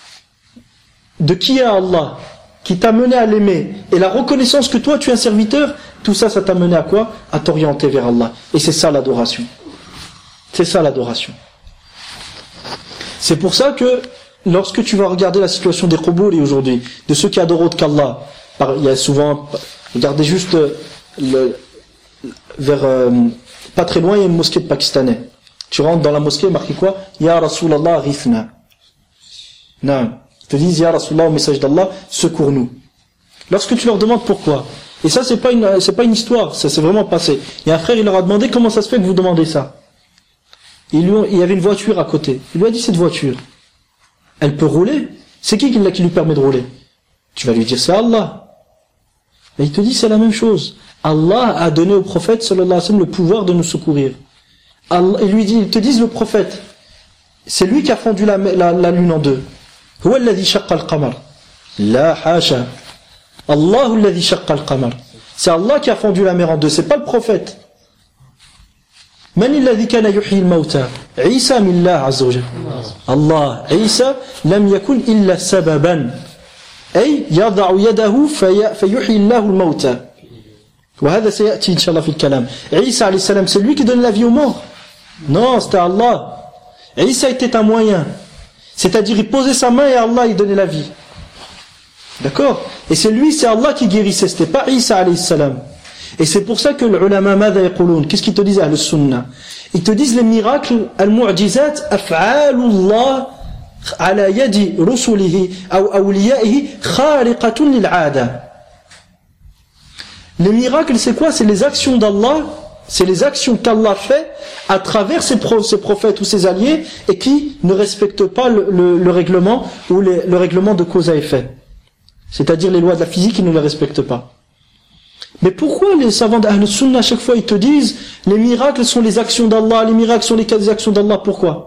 de qui est Allah, qui t'a mené à l'aimer, et la reconnaissance que toi tu es un serviteur, tout ça, ça t'a mené à quoi? À t'orienter vers Allah. Et c'est ça l'adoration. C'est ça l'adoration. C'est pour ça que lorsque tu vas regarder la situation des Quburi aujourd'hui, de ceux qui adorent autre qu'Allah, il y a souvent, regardez juste le, vers euh, pas très loin, il y a une mosquée de Pakistanais. Tu rentres dans la mosquée, marqué quoi? Ya Rasulallah rifna. Non. Ils te disent Ya Rasulallah, au message d'Allah, secours-nous. Lorsque tu leur demandes pourquoi, et ça c'est pas une, c'est pas une histoire, ça s'est vraiment passé. Il y a un frère, il leur a demandé comment ça se fait que vous demandez ça. Il, lui ont, il y avait une voiture à côté. Il lui a dit cette voiture, elle peut rouler? C'est qui qui lui permet de rouler? Tu vas lui dire c'est Allah. Et il te dit c'est la même chose. Allah a donné au prophète sallallahu alayhi wa sallam le pouvoir de nous secourir. Allah, il lui dit, ils te disent le prophète, c'est lui qui a fondu la, la, la lune en deux. Huwa alladhi shaqqa al-qamar. La hasha. Allahu alladhi shaqqa al-qamar. C'est Allah qui a fondu la mer en deux, c'est pas le prophète. Man alladhi kana yuhyi al-mawta? Isa millah azza wa jalla. Allah, Isa lam yakun illa sababan. Ay yad'u yadahu fayuhyi Allahu al-mawta. وهذا سيأتي إن شاء الله في الكلام. Isa alayhi salam, c'est lui qui donne la vie aux morts? Non, c'était Allah. Isa était un moyen. C'est-à-dire, il posait sa main et Allah, il donnait la vie. D'accord? Et c'est lui, c'est Allah qui guérissait, c'était pas Isa alayhi salam. Et c'est pour ça que les ulama ماذا يقولون, qu'est-ce qu'ils te disent Ahl Sunnah? Ils te disent les miracles, al-mu'jizat, af'alullah ala yadi rusulihi ou awliyaihi khariqatun lil'ada. Les miracles, c'est quoi? C'est les actions d'Allah, c'est les actions qu'Allah fait à travers ses, pro, ses prophètes ou ses alliés et qui ne respectent pas le, le, le règlement ou les, le règlement de cause à effet. C'est-à-dire les lois de la physique, ils ne les respectent pas. Mais pourquoi les savants d'Ahl Sunnah, à chaque fois, ils te disent les miracles sont les actions d'Allah, les miracles sont les actions d'Allah? Pourquoi?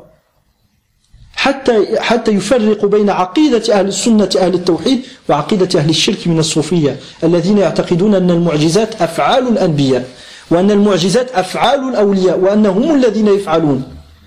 حتى حتى يفرق بين عقيدة أهل السنة أهل التوحيد وعقيدة أهل الشرك من الصوفية الذين يعتقدون أن المعجزات أفعال الأنبياء وأن المعجزات أفعال الأولياء وأن هم الذين يفعلون.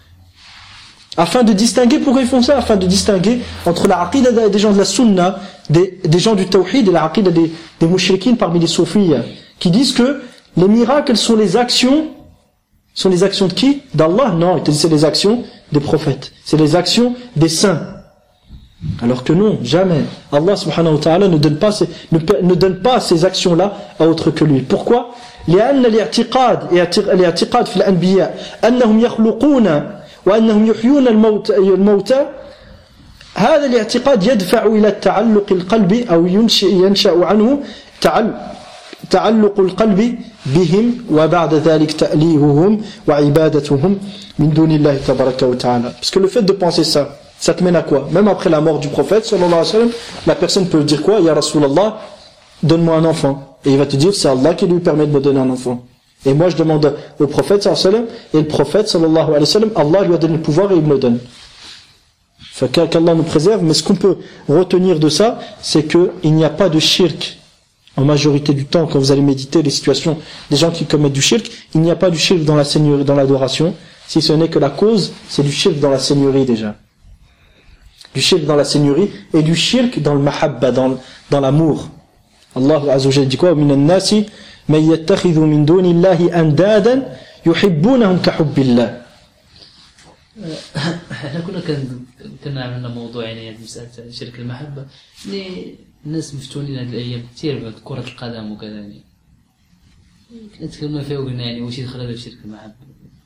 Afin de distinguer, pourquoi ils font ça? Afin de distinguer entre la aqida des gens de la sunna, des, des gens du tawhid et la aqida des, des mouchriquines parmi les soufis, qui disent que les miracles sont les actions, sont les actions de qui? D'Allah? Non, ils te disent c'est les actions des prophètes, c'est les actions des saints. Alors que non, jamais. Allah subhanahu wa ta'ala ne donne pas ces, ne, ne donne pas ces actions-là à autre que lui. Pourquoi? لأن الاعتقاد الاعتقاد في الأنبياء أنهم يخلقون وأنهم يحيون الموت الموتى هذا الاعتقاد يدفع إلى التعلق القلب أو ينشأ عنه تعلق القلب بهم وبعد ذلك تأليههم وعبادتهم من دون الله تبارك وتعالى. Parce que le fait de penser ça, ça te mène à quoi? Même après la mort du prophète sallallahu alayhi wa sallam, la personne peut dire quoi? Ya Rasulallah, donne-moi un enfant. Et il va te dire c'est Allah qui lui permet de me donner un enfant. Et moi je demande au prophète sallallahu alayhi wa sallam, et le prophète sallallahu alayhi wa sallam, Allah lui a donné le pouvoir et il me le donne. Fait qu'Allah nous préserve, mais ce qu'on peut retenir de ça, c'est qu'il n'y a pas de shirk. En majorité du temps, quand vous allez méditer les situations des gens qui commettent du shirk, il n'y a pas du shirk dans la seigneurie, dans l'adoration, si ce n'est que la cause, c'est du shirk dans la seigneurie déjà. Du shirk dans la seigneurie et du shirk dans le mahabba, dans, dans l'amour. Allah Azza wa Jalla dit quoi? Min an-nasi man yattakhidhu min duni Allahi andadan yuhibbunahum ka hubbillah. احنا كنا كنا عملنا موضوع يعني مسألة شرك المحبة اللي الناس مفتونين هذه الأيام كثير بعد كرة القدم وكذا يعني نتكلم فيه وقلنا يعني وش يدخل هذا شرك المحبة.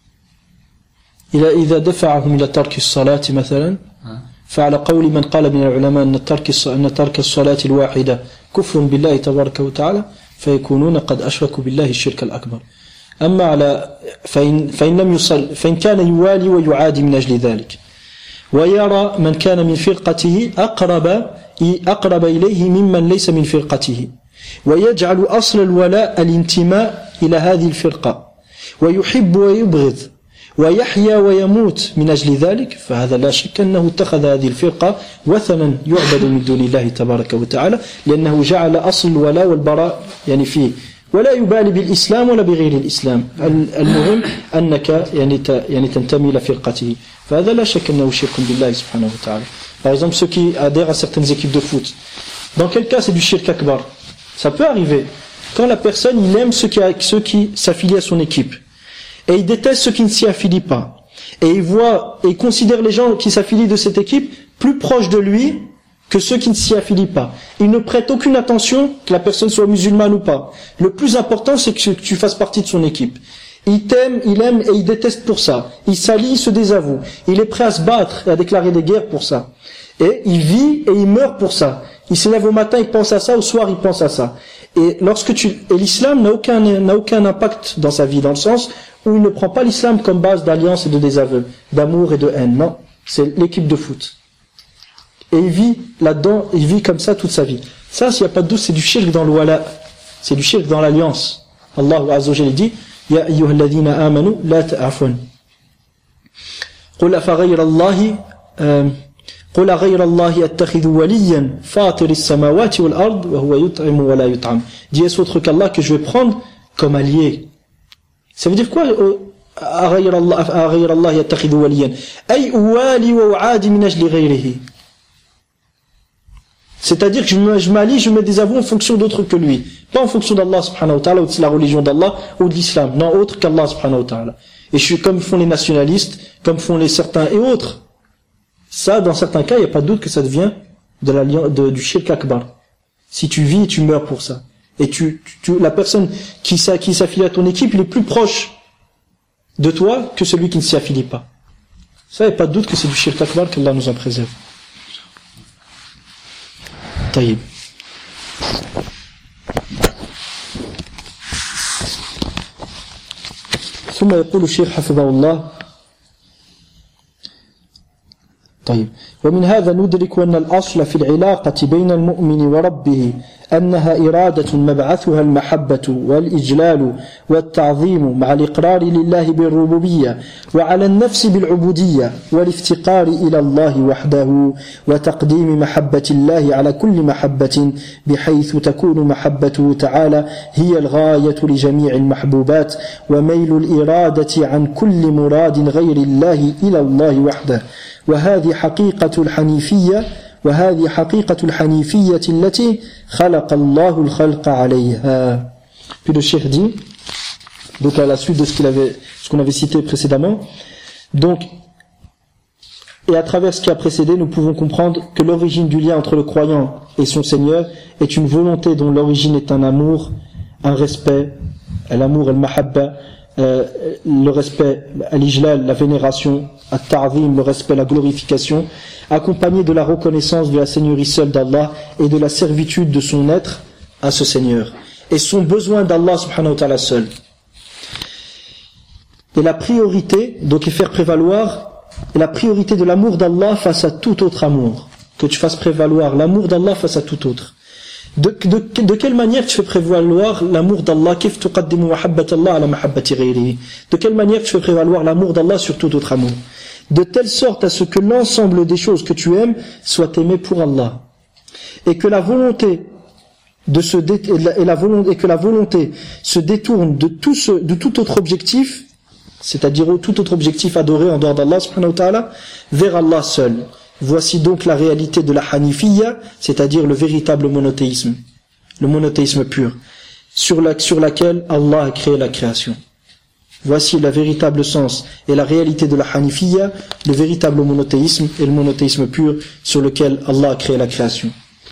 إذا إذا دفعهم إلى ترك الصلاة مثلا فعلى قول من قال من العلماء أن ترك أن ترك الصلاة الواحدة كفر بالله تبارك وتعالى فيكونون قد أشركوا بالله الشرك الأكبر. أما على فإن, فإن لم يصل فإن كان يوالي ويعادي من أجل ذلك ويرى من كان من فرقته أقرب أقرب إليه ممن ليس من فرقته ويجعل أصل الولاء الانتماء إلى هذه الفرقة ويحب ويبغض ويحيا ويموت من أجل ذلك فهذا لا شك أنه اتخذ هذه الفرقة وثنا يعبد من دون الله تبارك وتعالى لأنه جعل أصل الولاء والبراء يعني فيه ولا يبالي بالإسلام ولا بغير الإسلام. المهم أنك يعني يعني تنتمي إلى فرقته فهذا لا شك أنه شرك بالله سبحانه وتعالى. Par exemple, ceux qui adhèrent à certaines équipes de foot. Dans quel cas c'est du shirk akbar? Ça peut arriver. Quand la personne, il aime ceux qui, ceux qui s'affilient à son équipe. Et il déteste ceux qui ne s'y affilient pas. Et il voit, et il considère les gens qui s'affilient de cette équipe plus proches de lui que ceux qui ne s'y affilient pas. Il ne prête aucune attention que la personne soit musulmane ou pas. Le plus important, c'est que tu fasses partie de son équipe. Il t'aime, il aime et il déteste pour ça. Il s'allie, il se désavoue. Il est prêt à se battre et à déclarer des guerres pour ça. Et il vit et il meurt pour ça. Il se lève au matin, il pense à ça, au soir, il pense à ça. Et lorsque tu, et l'islam n'a aucun, n'a aucun impact dans sa vie, dans le sens où il ne prend pas l'islam comme base d'alliance et de désaveu, d'amour et de haine. Non. C'est l'équipe de foot. Et il vit là-dedans, il vit comme ça toute sa vie. Ça, s'il n'y a pas de doute, c'est du shirk dans le wala. C'est du shirk dans l'alliance. Allah Azza wa Jalla dit, Ya ayyuhalladhina amanu, la ta'afun. Qul afaghayra Allahi, قل غير الله أتخذ وليا فاطر السماوات والأرض وهو يطعم ولا يطعم. Dis est-ce autre qu'Allah que je vais prendre comme allié. Ça veut dire quoi? غير الله غير الله يتخذ وليا أي أوالي وأعادي من أجل غيره. C'est-à-dire que je m'allie, je mets des aveux en fonction d'autres que lui, pas en fonction d'Allah subhanahu wa ta'ala ou de la religion d'Allah ou de l'islam, non autre qu'Allah subhanahu wa ta'ala. Et je suis comme font les nationalistes, comme font les certains et autres. Ça, dans certains cas, il n'y a pas de doute que ça devient de la, de, du shirk akbar. Si tu vis, tu meurs pour ça. Et tu, tu, la personne qui, qui s'affilie à ton équipe, il est plus proche de toi que celui qui ne s'y affilie pas. Ça, il n'y a pas de doute que c'est du shirk akbar, qu'Allah nous en préserve. Taïb. ثم يقول الشيخ حفظه الله طيب ومن هذا ندرك أن الأصل في العلاقة بين المؤمن وربه أنها إرادة مبعثها المحبة والإجلال والتعظيم مع الإقرار لله بالربوبية وعلى النفس بالعبودية والافتقار إلى الله وحده وتقديم محبة الله على كل محبة بحيث تكون محبته تعالى هي الغاية لجميع المحبوبات وميل الإرادة عن كل مراد غير الله إلى الله وحده وهذه حقيقة الحنيفية وهذه حقيقة الحنيفية التي خلق الله الخلق عليها. Puis le cheikh dit, donc à la suite de ce qu'il avait, ce qu'on avait cité précédemment, donc, et à travers ce qui a précédé, nous pouvons comprendre que l'origine du lien entre le croyant et son Seigneur est une volonté dont l'origine est un amour, un respect, l'amour et le mahabba, euh, le respect, l'ijlal, la vénération, at-ta'zim, le respect, la glorification, accompagné de la reconnaissance de la seigneurie seule d'Allah et de la servitude de son être à ce Seigneur et son besoin d'Allah subhanahu wa ta'ala seul. Et la priorité, donc, est faire prévaloir et la priorité de l'amour d'Allah face à tout autre amour, que tu fasses prévaloir l'amour d'Allah face à tout autre. De, de, de quelle manière tu fais prévaloir l'amour d'Allah? De quelle manière tu fais prévaloir l'amour d'Allah sur tout autre amour? De telle sorte à ce que l'ensemble des choses que tu aimes soient aimées pour Allah, et que la volonté de se dé, et, la, et, la volonté, et que la volonté se détourne de tout ce, de tout autre objectif, c'est-à-dire tout autre objectif adoré en dehors d'Allah subhanahu wa ta'ala, vers Allah seul. Voici donc la réalité de la hanifiyya, c'est-à-dire le véritable monothéisme, le monothéisme pur, sur, la, sur laquelle Allah a créé la création. Voici le véritable sens et la réalité de la hanifiyya, le véritable monothéisme et le monothéisme pur sur lequel Allah a créé la création.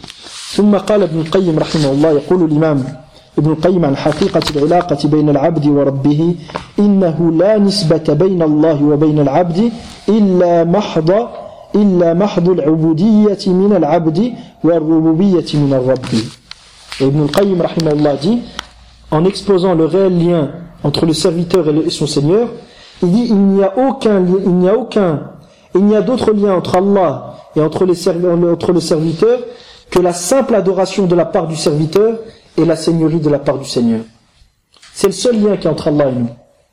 ثم قال ابن القيم رحمه الله يقول الإمام ابن القيم عن حقيقة العلاقة بين العبد وربه إنه لا نسبة بين الله وبين العبد إلا محض إلا محض العبودية من العبد والربوبية من الرب. Et Ibn al-Qayyim rahimahullah dit, en exposant le réel lien entre le serviteur et, le, et son Seigneur, il dit il n'y a aucun, il n'y a aucun, il n'y a d'autre lien entre Allah et entre, les, entre le serviteur que la simple adoration de la part du serviteur et la seigneurie de la part du Seigneur. C'est le seul lien qui est entre Allah et nous.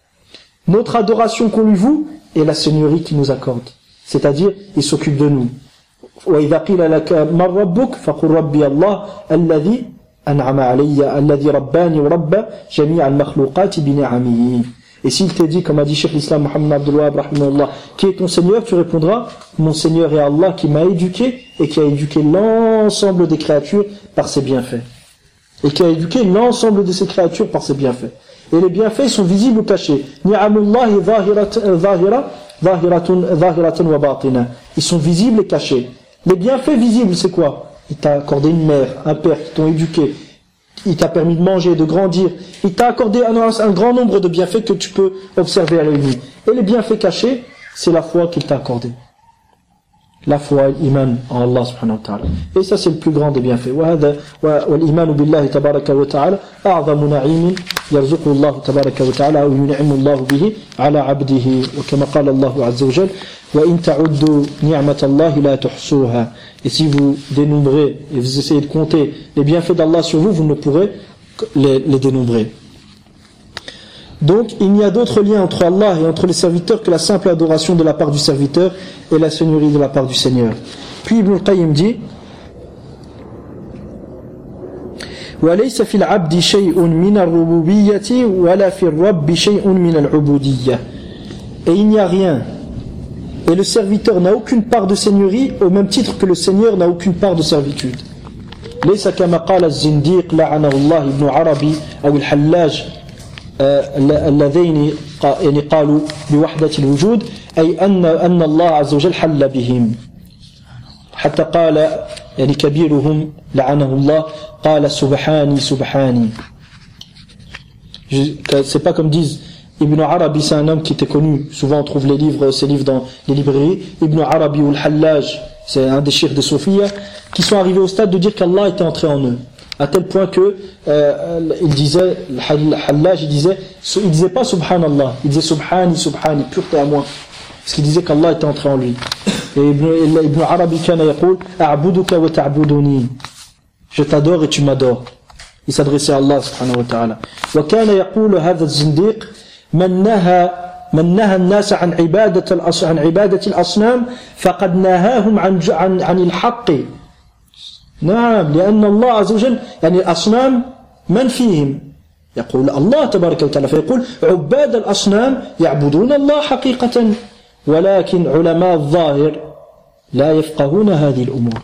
Notre adoration qu'on lui voue est la seigneurie qu'il nous accorde. C'est-à-dire, il s'occupe de nous. وَإِذَا قِيلَ لَكَ مَنْ رَبُّكَ فَقُلْ رَبِّيَ اللَّهُ الَّذِي أَنْعَمَ عَلَيَّ الَّذِي رَبَّانِي وَرَبَّ جَمِيعَ الْمَخْلُوقَاتِ بِنِعَمِهِ. Et s'il te dit, comme a dit Cheikh l'Islam Muhammad Abdul Wahhab rahimahullah, qui est ton Seigneur, tu répondras, mon Seigneur est Allah qui m'a éduqué et qui a éduqué l'ensemble des créatures par ses bienfaits. Et qui a éduqué l'ensemble de ces créatures par ses bienfaits. Et les bienfaits sont visibles ou cachés. Ni'amullahi zahira zahiratun wa batina. Ils sont visibles et cachés. Les bienfaits visibles, c'est quoi? Il t'a accordé une mère, un père qui t'ont éduqué. Il t'a permis de manger, de grandir. Il t'a accordé un, un grand nombre de bienfaits que tu peux observer à l'œil nu. Et les bienfaits cachés, c'est la foi qu'il t'a accordée. La foi et l'iman en Allah subhanahu wa ta'ala. Et ça, c'est le plus grand des bienfaits. وَالْإِيمَانُ بِاللَّهِ تَبَارَكَ وَتَعَالَى أَعْظَمُ نَعِيمٍ يَرْزُقُ اللَّهُ تَبَارَكَ وَتَعَالَى وَيُنْعِمُ اللَّهُ بِهِ عَلَى عَبْدِهِ وكما قال الله عز وجل وَإِن تَعُدُّوا نِعْمَةَ اللَّهِ لَا تُحْصُوهَا. Et si vous dénombrez et vous essayez de compter les bienfaits d'Allah sur vous, vous ne pourrez les, les dénombrer. Donc, il n'y a d'autre lien entre Allah et entre les serviteurs que la simple adoration de la part du serviteur et la seigneurie de la part du Seigneur. Puis Ibn al-Qayyim dit وَلَيْسَ فِي الْعَبْدِ شَيْءٌ مِنَ الرُّبُوبِيَّةِ وَلَا فِي الرَّبِّ شَيْءٌ مِنَ الْعُبُودِيَّةِ. Et il n'y a rien. Et le serviteur n'a aucune part de seigneurie au même titre que le Seigneur n'a aucune part de servitude. لَيْسَ كَمَا قَالَ الزِّنْدِيقُ لَعَنَهُ اللَّهُ ابْنُ عَرَبِي أو الحلاج اللذين يعني قالوا بوحدة الوجود أي أن أن الله عز وجل حل بهم حتى قال يعني كبيرهم لعنه الله قال سبحاني سبحاني. C'est pas comme disent Ibn Arabi, c'est un homme qui était connu, souvent on trouve les livres, ces livres dans les librairies. Ibn Arabi ou Al-Hallaj, c'est un des chiites de Sophia, qui sont arrivés au stade de dire qu'Allah était entré en eux, à tel point que euh, il disait, Al-Hallaj, il disait, il disait pas Subhanallah, il disait Subhani, Subhani, pureté à moi, parce qu'il disait qu'Allah était entré en lui. Et Ibn, Ibn Arabi kana yaqul a'buduka wa ta'buduni, je t'adore et tu m'adores. Il s'adressait à Allah subhanahu wa ta'ala. Wa kana yaqul hadha az-zindiq من نهى من نهى الناس عن عبادة عن عبادة الأصنام فقد نهاهم عن عن عن الحق. نعم، لأن الله عز وجل يعني الأصنام من فيهم؟ يقول الله تبارك وتعالى، فيقول عباد الأصنام يعبدون الله حقيقة، ولكن علماء الظاهر لا يفقهون هذه الأمور.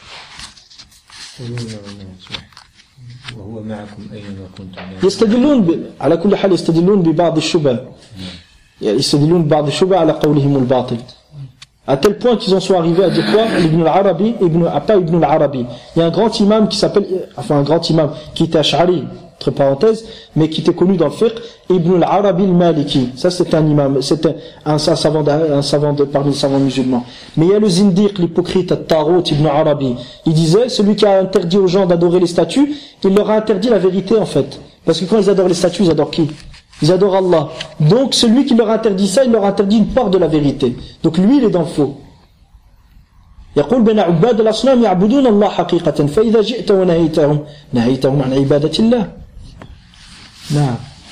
وهو معكم أينما كنتم. يستدلون ب... على كل حال يستدلون ببعض الشبه، يستدلون ببعض الشبه على قولهم الباطل، à tel point qu'ils en sont arrivés à dire quoi? Ibn al-Arabi, Ibn, pas Ibn al-Arabi, il y a un grand imam qui s'appelle, enfin un grand imam qui était Ash'ari, entre parenthèses, mais qui était connu dans le fiqh, Ibn al-Arabi al-Maliki. Ça c'est un imam, c'est un, un, un savant, de, un savant de, parmi les savants musulmans. Mais il y a le zindiq, l'hypocrite, al-Tarot, Ibn Arabi. Il disait, celui qui a interdit aux gens d'adorer les statues, il leur a interdit la vérité en fait. Parce que quand ils adorent les statues, ils adorent qui? Ils adorent Allah. Donc celui qui leur interdit ça, il leur interdit une part de la vérité. Donc lui, il est dans le faux. يقول بين عباد الأصنام يعبدون الله حقيقة فإذا جئت ونهيتهم نهيتهم عن عبادة الله. Non.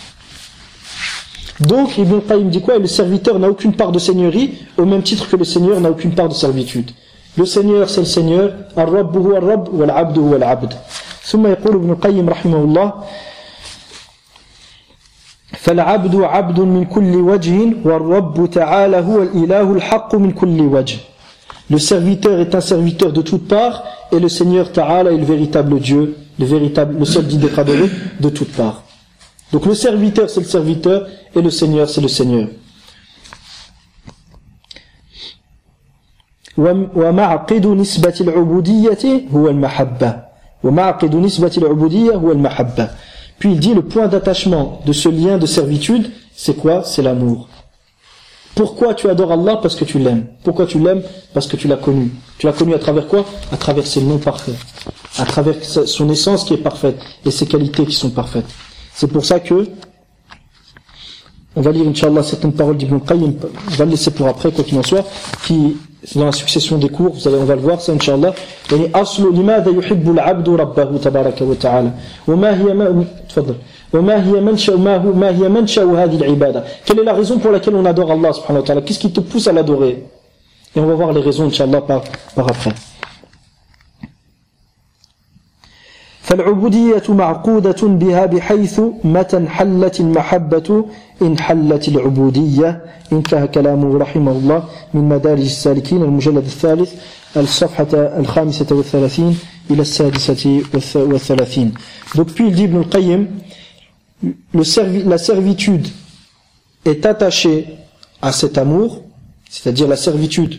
Donc Ibn Qayyim dit quoi? Le serviteur n'a aucune part de seigneurie, au même titre que le Seigneur n'a aucune part de servitude. Le Seigneur c'est le Seigneur, Ar-Rabb huwa Ar-Rabb wal-Abd huwa Al-Abd. ثم يقول ابن القيم رحمه الله فالعبد عبد من كل وجه والرب تعالى هو الإله الحق من كل وجه. Le serviteur est un serviteur de toutes parts et le Seigneur Ta'ala est le véritable Dieu, le véritable, le seul dit d'être adoré de toutes parts. Donc le serviteur c'est le serviteur et le Seigneur c'est le Seigneur. ومعقد نسبة العبودية هو المحبة ومعقد نسبة العبودية هو المحبة. Puis il dit le point d'attachement de ce lien de servitude, c'est quoi? C'est l'amour. Pourquoi tu adores Allah? Parce que tu l'aimes. Pourquoi tu l'aimes? Parce que tu l'as connu. Tu l'as connu à travers quoi? À travers ses noms parfaits, à travers son essence qui est parfaite et ses qualités qui sont parfaites. C'est pour ça que on va lire Inch'Allah certaines paroles d'Ibn Qayyim, on va le laisser pour après quoi qu'il en soit, qui dans la succession des cours, vous allez, on va le voir ça Inch'Allah. يعني أصل لماذا يحب العبد ربه تبارك وتعالى وما هي ما تفضل وما هي منشأ ما هو ما هي منشأ هذه العبادة. Quelle est la raison pour laquelle on adore Allah subhanahu wa ta'ala? Qu'est-ce qui te pousse à l'adorer? Et on va voir les raisons Inch'Allah par, par après. فالعبودية معقودة بها بحيث متى انحلت المحبة انحلت العبودية. انتهى كلامه رحمه الله من مدارج السالكين المجلد الثالث الصفحة الخامسة والثلاثين إلى السادسة والثلاثين. Donc puis il dit Ibn al-Qayyim, le servi, la servitude est attachée à cet amour, c'est-à-dire la servitude,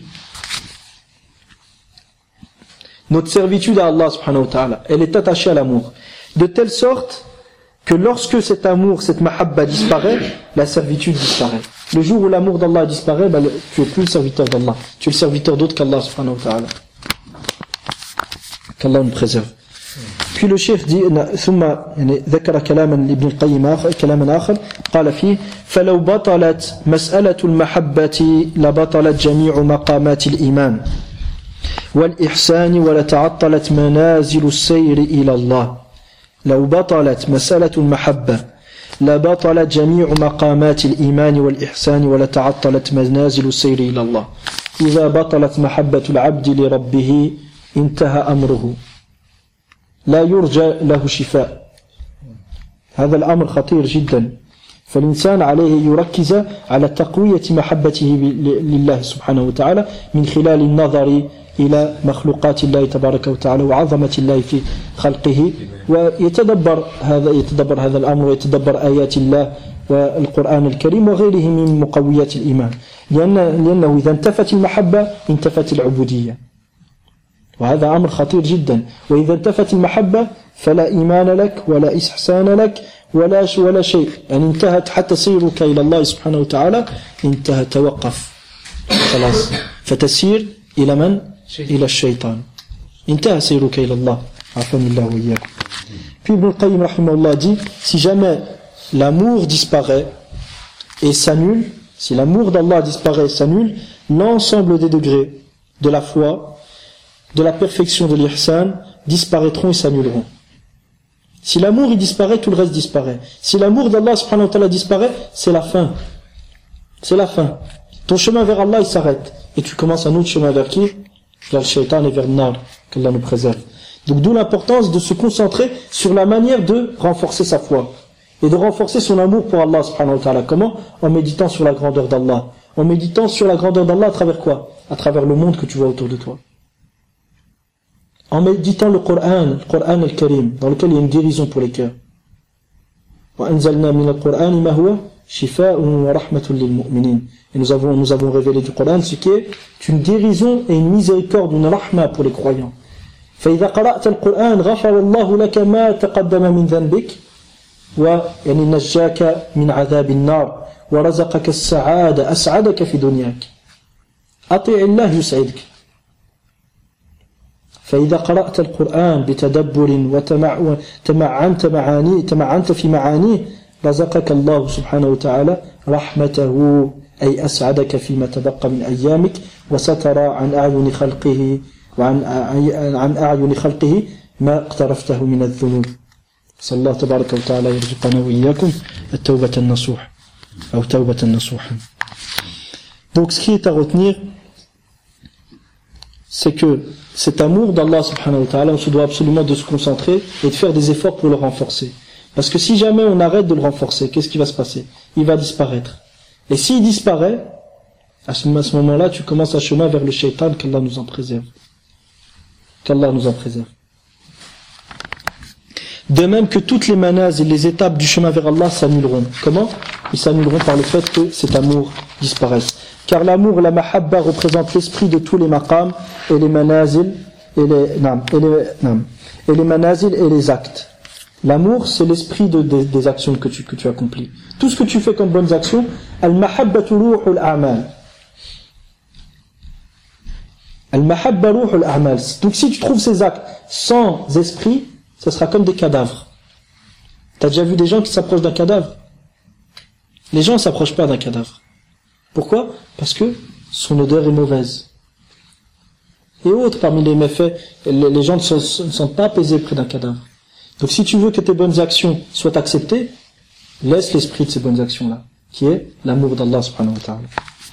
notre servitude à Allah subhanahu wa ta'ala, elle est attachée à l'amour, de telle sorte que lorsque cet amour, cette mahabba disparaît, la servitude disparaît. Le jour où l'amour d'Allah disparaît, ben, tu es plus le serviteur d'Allah, tu es le serviteur d'autre qu'Allah subhanahu wa ta'ala. Qu'Allah nous préserve. Puis le chef dit ثم يعني ذكر كلاما لابن القيم آخر كلاما آخر قال فيه فلو بطلت مسألة المحبة لبطلت جميع مقامات الإيمان والإحسان ولتعطلت منازل السير إلى الله. لو بطلت مسألة المحبة لبطلت جميع مقامات الإيمان والإحسان ولتعطلت منازل السير إلى الله. إذا بطلت محبة العبد لربه انتهى أمره لا يرجى له شفاء. هذا الأمر خطير جدا، فالإنسان عليه يركز على تقوية محبته لله سبحانه وتعالى من خلال النظر إلى مخلوقات الله تبارك وتعالى وعظمة الله في خلقه، ويتدبر هذا يتدبر هذا الأمر ويتدبر آيات الله والقرآن الكريم وغيره من مقويات الإيمان، لأن لأنه إذا انتفت المحبة انتفت العبودية. وهذا أمر خطير جدا. وإذا انتفت المحبة فلا إيمان لك ولا إحسان لك ولا ولا شيء، يعني انتهت حتى سيرك إلى الله سبحانه وتعالى انتهى، توقف خلاص، فتسير إلى من؟ إلى الشيطان، انتهى سيرك إلى الله. عافاني الله وإياكم. Puis Ibn al-Qayyim rahimahullah dit, si jamais l'amour disparaît et s'annule, si l'amour d'Allah disparaît et s'annule, l'ensemble des degrés de la foi, de la perfection de l'ihsan disparaîtront et s'annuleront. Si l'amour il disparaît, tout le reste disparaît. Si l'amour d'Allah subhanahu wa ta'ala disparaît, c'est la fin. C'est la fin. Ton chemin vers Allah il s'arrête. Et tu commences un autre chemin vers qui? Vers le shaitan et vers le nar. Qu'Allah nous préserve. Donc d'où l'importance de se concentrer sur la manière de renforcer sa foi. Et de renforcer son amour pour Allah subhanahu wa ta'ala. Comment? En méditant sur la grandeur d'Allah. En méditant sur la grandeur d'Allah à travers quoi? À travers le monde que tu vois autour de toi. En méditant le Coran, le Coran al-Karim, dans lequel il y a une guérison pour les cœurs. وَأَنزَلْنَا مِنَ الْقُرْآنِ مَا هُوَ شِفَاءٌ وَرَحْمَةٌ لِلْمُؤْمِنِينَ. Et nous avons, nous avons révélé du Coran ce qui est une guérison et une miséricorde, une rahma pour les croyants. فإذا قرأت القرآن غفر الله لك ما تقدم من ذنبك ويعني نجاك من عذاب النار ورزقك السعادة أسعدك في دنياك. أطيع الله يسعدك. فإذا قرأت القرآن بتدبر وتمعنت معانيه تمعنت في معانيه رزقك الله سبحانه وتعالى رحمته أي أسعدك فيما تبقى من أيامك وسترى عن أعين خلقه وعن عن أعين خلقه ما اقترفته من الذنوب. صلى الله تبارك وتعالى يرزقنا وإياكم التوبة النصوح أو توبة نصوحا. Donc ce qui est à retenir, c'est que cet amour d'Allah subhanahu wa ta'ala, on se doit absolument de se concentrer et de faire des efforts pour le renforcer. Parce que si jamais on arrête de le renforcer, qu'est-ce qui va se passer? Il va disparaître. Et s'il disparaît, à ce moment-là, tu commences un chemin vers le shaitan, qu'Allah nous en préserve. Qu'Allah nous en préserve. De même que toutes les manas et les étapes du chemin vers Allah s'annuleront. Comment? Ils s'annuleront par le fait que cet amour disparaisse. Car l'amour, la mahabba, représente l'esprit de tous les maqams et les manazil et les, non, et les, non, et les manazil et les actes. L'amour, c'est l'esprit de, de, des actions que tu, que tu accomplis. Tout ce que tu fais comme bonnes actions, al-mahabbatu ruhul a'mal. Al-mahabba ruhul a'mal. Donc si tu trouves ces actes sans esprit, ça sera comme des cadavres. T'as déjà vu des gens qui s'approchent d'un cadavre? Les gens ne s'approchent pas d'un cadavre. Pourquoi? Parce que son odeur est mauvaise. Et autres, parmi les méfaits, les, les gens ne, se, ne sont pas apaisés près d'un cadavre. Donc si tu veux que tes bonnes actions soient acceptées, laisse l'esprit de ces bonnes actions-là, qui est l'amour d'Allah subhanahu wa ta'ala.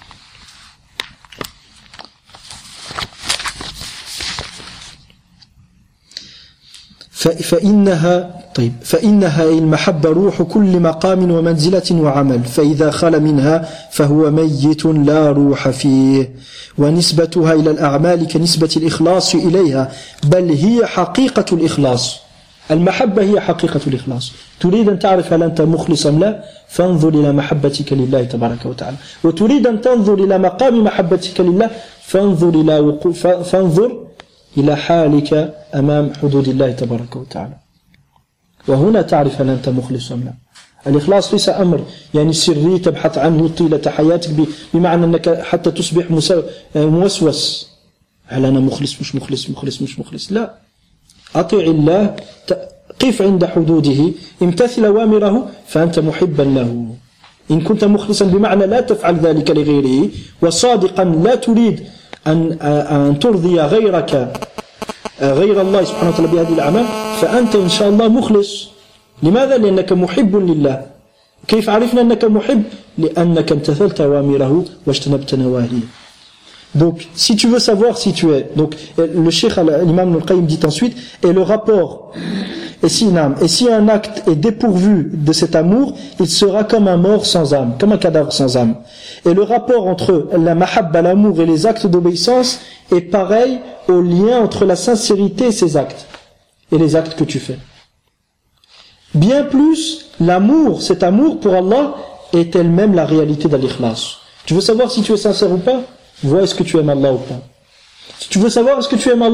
فإنها طيب فإنها المحبة روح كل مقام ومنزلة وعمل فإذا خل منها فهو ميت لا روح فيه ونسبتها إلى الأعمال كنسبة الإخلاص إليها بل هي حقيقة الإخلاص. المحبة هي حقيقة الإخلاص. تريد أن تعرف هل أنت مخلص أم لا؟ فانظر إلى محبتك لله تبارك وتعالى. وتريد أن تنظر إلى مقام محبتك لله فانظر إلى وقوف فانظر إلى حالك أمام حدود الله تبارك وتعالى. وهنا تعرف هل أنت مخلص أم لا. الإخلاص ليس أمر يعني سري تبحث عنه طيلة حياتك بمعنى أنك حتى تصبح موسوس هل أنا مخلص مش مخلص مخلص مش مخلص. لا، أطيع الله، قف عند حدوده، امتثل أوامره فأنت محبا له. إن كنت مخلصا بمعنى لا تفعل ذلك لغيره وصادقا لا تريد أن أن ترضي غيرك غير الله سبحانه وتعالى بهذه الأعمال فأنت إن شاء الله مخلص. لماذا؟ لأنك محب لله. كيف عرفنا أنك محب؟ لأنك امتثلت أوامره واجتنبت نواهيه. Donc, si tu veux savoir si tu es, donc le Cheikh l'imam Ibn al-Qayyim dit ensuite, et le rapport, et si une âme, et si un acte est dépourvu de cet amour, il sera comme un mort sans âme, comme un cadavre sans âme. Et le rapport entre la mahabba, l'amour et les actes d'obéissance est pareil au lien entre la sincérité et ses actes, et les actes que tu fais. Bien plus, l'amour, cet amour pour Allah est elle-même la réalité de l'ikhlas. Tu veux savoir si tu es sincère ou pas? Vois est-ce que tu aimes Allah ou pas. Si tu veux savoir est-ce que tu aimes Allah,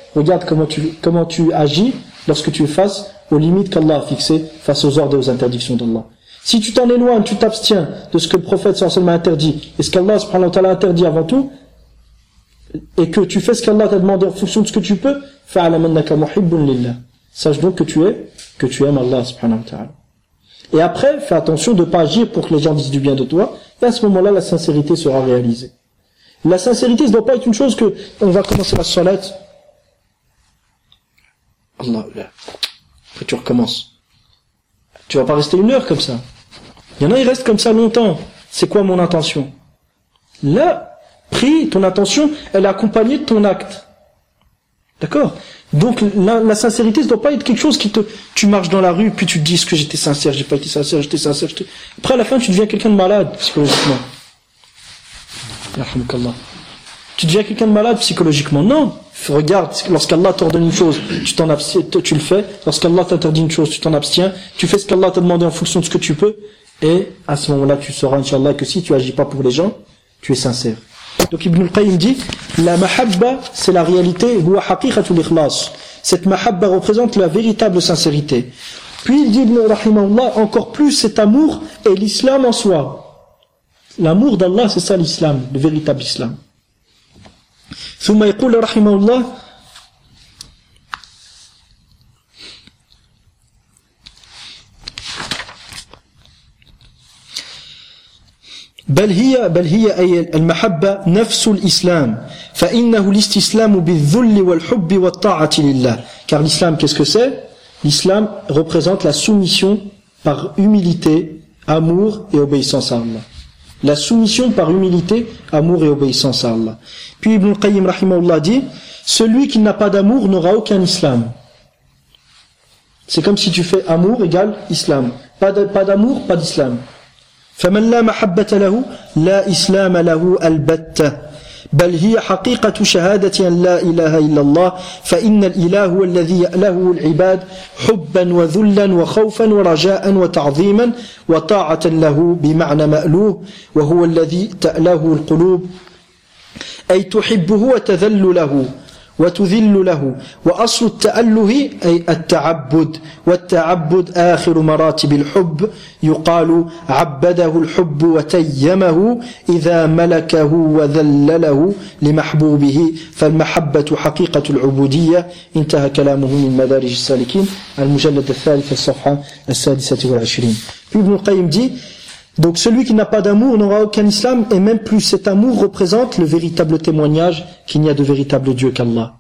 regarde comment tu, comment tu agis lorsque tu es face aux limites qu'Allah a fixées, face aux ordres et aux interdictions d'Allah. Si tu t'en éloignes, tu t'abstiens de ce que le prophète sallallahu alayhi wa sallam a interdit, et ce qu'Allah subhanahu wa ta'ala a interdit avant tout, et que tu fais ce qu'Allah t'a demandé en fonction de ce que tu peux, fa'alam annaka muhibbun lillah. Sache donc que tu es, que tu aimes Allah subhanahu wa ta'ala. Et après, fais attention de ne pas agir pour que les gens disent du bien de toi, et à ce moment-là, la sincérité sera réalisée. La sincérité, ça ne doit pas être une chose que, on va commencer la salat, Allah, après tu recommences. Tu vas pas rester une heure comme ça. Il y en a, ils restent comme ça longtemps. C'est quoi mon intention? Là, prie, ton intention, elle est accompagnée de ton acte. D'accord? Donc, la, la sincérité, ça doit pas être quelque chose qui te, tu marches dans la rue, puis tu te dis que j'étais sincère, j'ai pas été sincère, j'étais sincère, j'étais... Après, à la fin, tu deviens quelqu'un de malade, psychologiquement. Tu deviens quelqu'un de malade psychologiquement. Non. Regarde, lorsqu'Allah t'ordonne une chose, tu t'en abstiens, tu le fais. Lorsqu'Allah t'interdit une chose, tu t'en abstiens. Tu fais ce qu'Allah t'a demandé en fonction de ce que tu peux. Et à ce moment-là, tu sauras, Inch'Allah, que si tu agis pas pour les gens, tu es sincère. Donc Ibn al-Qayyim dit, la mahabba, c'est la réalité, huwa haqiqatul ikhlas. Cette mahabba représente la véritable sincérité. Puis il dit, Ibn rahimahullah, encore plus cet amour est l'islam en soi. L'amour d'Allah, c'est ça l'islam, le véritable islam. ثم يقول رحمه الله بل هي بل هي أي المحبة نفس الإسلام فإنه الاستسلام بالذل والحب والطاعة لله. Car l'islam, qu'est-ce que c'est? L'islam représente la soumission par humilité, amour et obéissance à Allah. La soumission par humilité, amour et obéissance à Allah. Puis Ibn Qayyim rahimahullah dit, celui qui n'a pas d'amour n'aura aucun islam. C'est comme si tu fais amour égale islam. Pas d'amour, pas d'islam. فمن لا محبة له لا إسلام له البتة بل هي حقيقة شهادة أن لا إله إلا الله فإن الإله هو الذي له العباد حبا وذلا وخوفا ورجاء وتعظيما وطاعة له بمعنى مألوه وهو الذي تأله القلوب أي تحبه وتذل له وتذل له وأصل التأله أي التعبد والتعبد آخر مراتب الحب يقال عبده الحب وتيمه إذا ملكه وذلله لمحبوبه فالمحبة حقيقة العبودية. انتهى كلامه من مدارج السالكين المجلد الثالث الصفحة السادسة والعشرين. Puis Ibn Qayyim dit, donc celui qui n'a pas d'amour n'aura aucun islam, et même plus cet amour représente le véritable témoignage qu'il n'y a de véritable Dieu qu'Allah.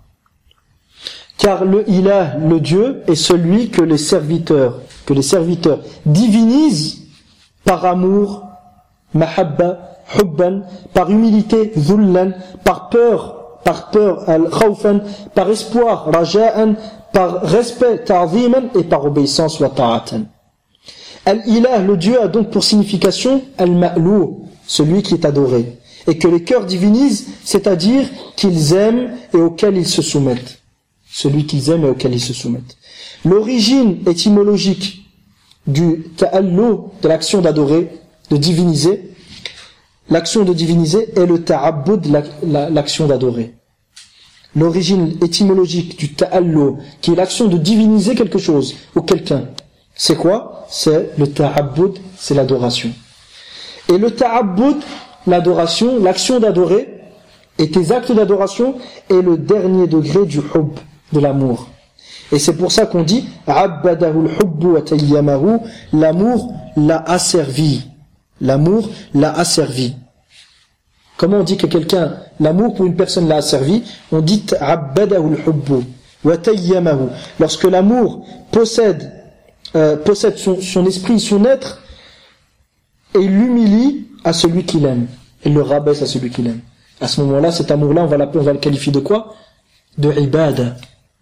Car le ilah, le Dieu, est celui que les serviteurs, que les serviteurs divinisent par amour, mahabba, hubban, par humilité, dhullan, par peur, par peur, al-khawfan, par espoir, raja'an, par respect, ta'ziman, et par obéissance, wa ta'atan. Al-ilah, le Dieu, a donc pour signification al-ma'lou, celui qui est adoré, et que les cœurs divinisent, c'est-à-dire qu'ils aiment et auxquels ils se soumettent. Celui qu'ils aiment et auquel ils se soumettent. L'origine étymologique du ta'allu, de l'action d'adorer, de diviniser, l'action de diviniser est le ta'abbud, l'action d'adorer. L'origine étymologique du ta'allu, qui est l'action de diviniser quelque chose ou quelqu'un, c'est quoi? C'est le ta'abbud, c'est l'adoration. Et le ta'abbud, l'adoration, l'action d'adorer, et tes actes d'adoration est le dernier degré du hubb, de l'amour. Et c'est pour ça qu'on dit Abbadahu al-hubbu wa tayyamahu, l'amour l'a asservi. L'amour l'a asservi. Comment on dit que quelqu'un, l'amour pour une personne l'a asservi? On dit Abbadahu al-hubbu wa tayyamahu. Lorsque l'amour possède euh, possède son, son esprit, son être, et l'humilie à celui qu'il aime, et le rabaisse à celui qu'il aime. À ce moment-là, cet amour-là, on va l'appeler, on va le qualifier de quoi? De ibada.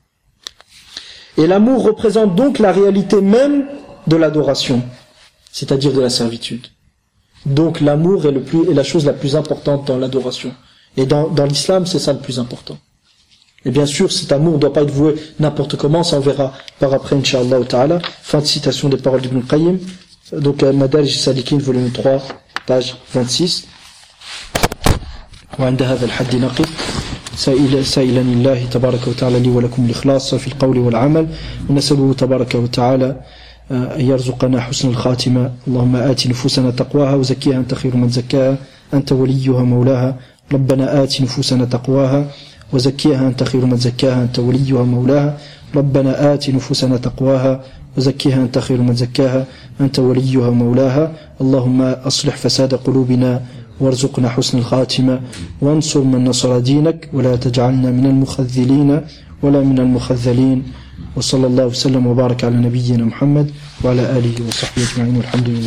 Et l'amour représente donc la réalité même de l'adoration, c'est-à-dire de la servitude. Donc l'amour est, le plus, est la chose la plus importante dans l'adoration. Et dans, dans l'islam, c'est ça le plus important. Et bien sûr, cet amour ne doit pas être voué n'importe comment, ça on verra par après, Inch'Allah ta'ala. Fin de citation des paroles d'Ibn Qayyim. Donc, Madarij Salikin, volume trois, page vingt-six. وعند هذا الحد نقف سائل سائلا الله تبارك وتعالى لي ولكم الإخلاص في القول والعمل، ونسأله تبارك وتعالى أن يرزقنا حسن الخاتمة. اللهم آت نفوسنا تقواها وزكيها أنت خير من زكاها أنت وليها مولاها. ربنا آت نفوسنا تقواها وزكيها أنت خير من زكاها أنت وليها مولاها. ربنا آت نفوسنا تقواها وزكيها أنت خير من زكاها أنت وليها مولاها. اللهم أصلح فساد قلوبنا وارزقنا حسن الخاتمة، وانصر من نصر دينك، ولا تجعلنا من المخذلين ولا من المخذلين. وصلى الله وسلم وبارك على نبينا محمد وعلى آله وصحبه أجمعين، والحمد لله.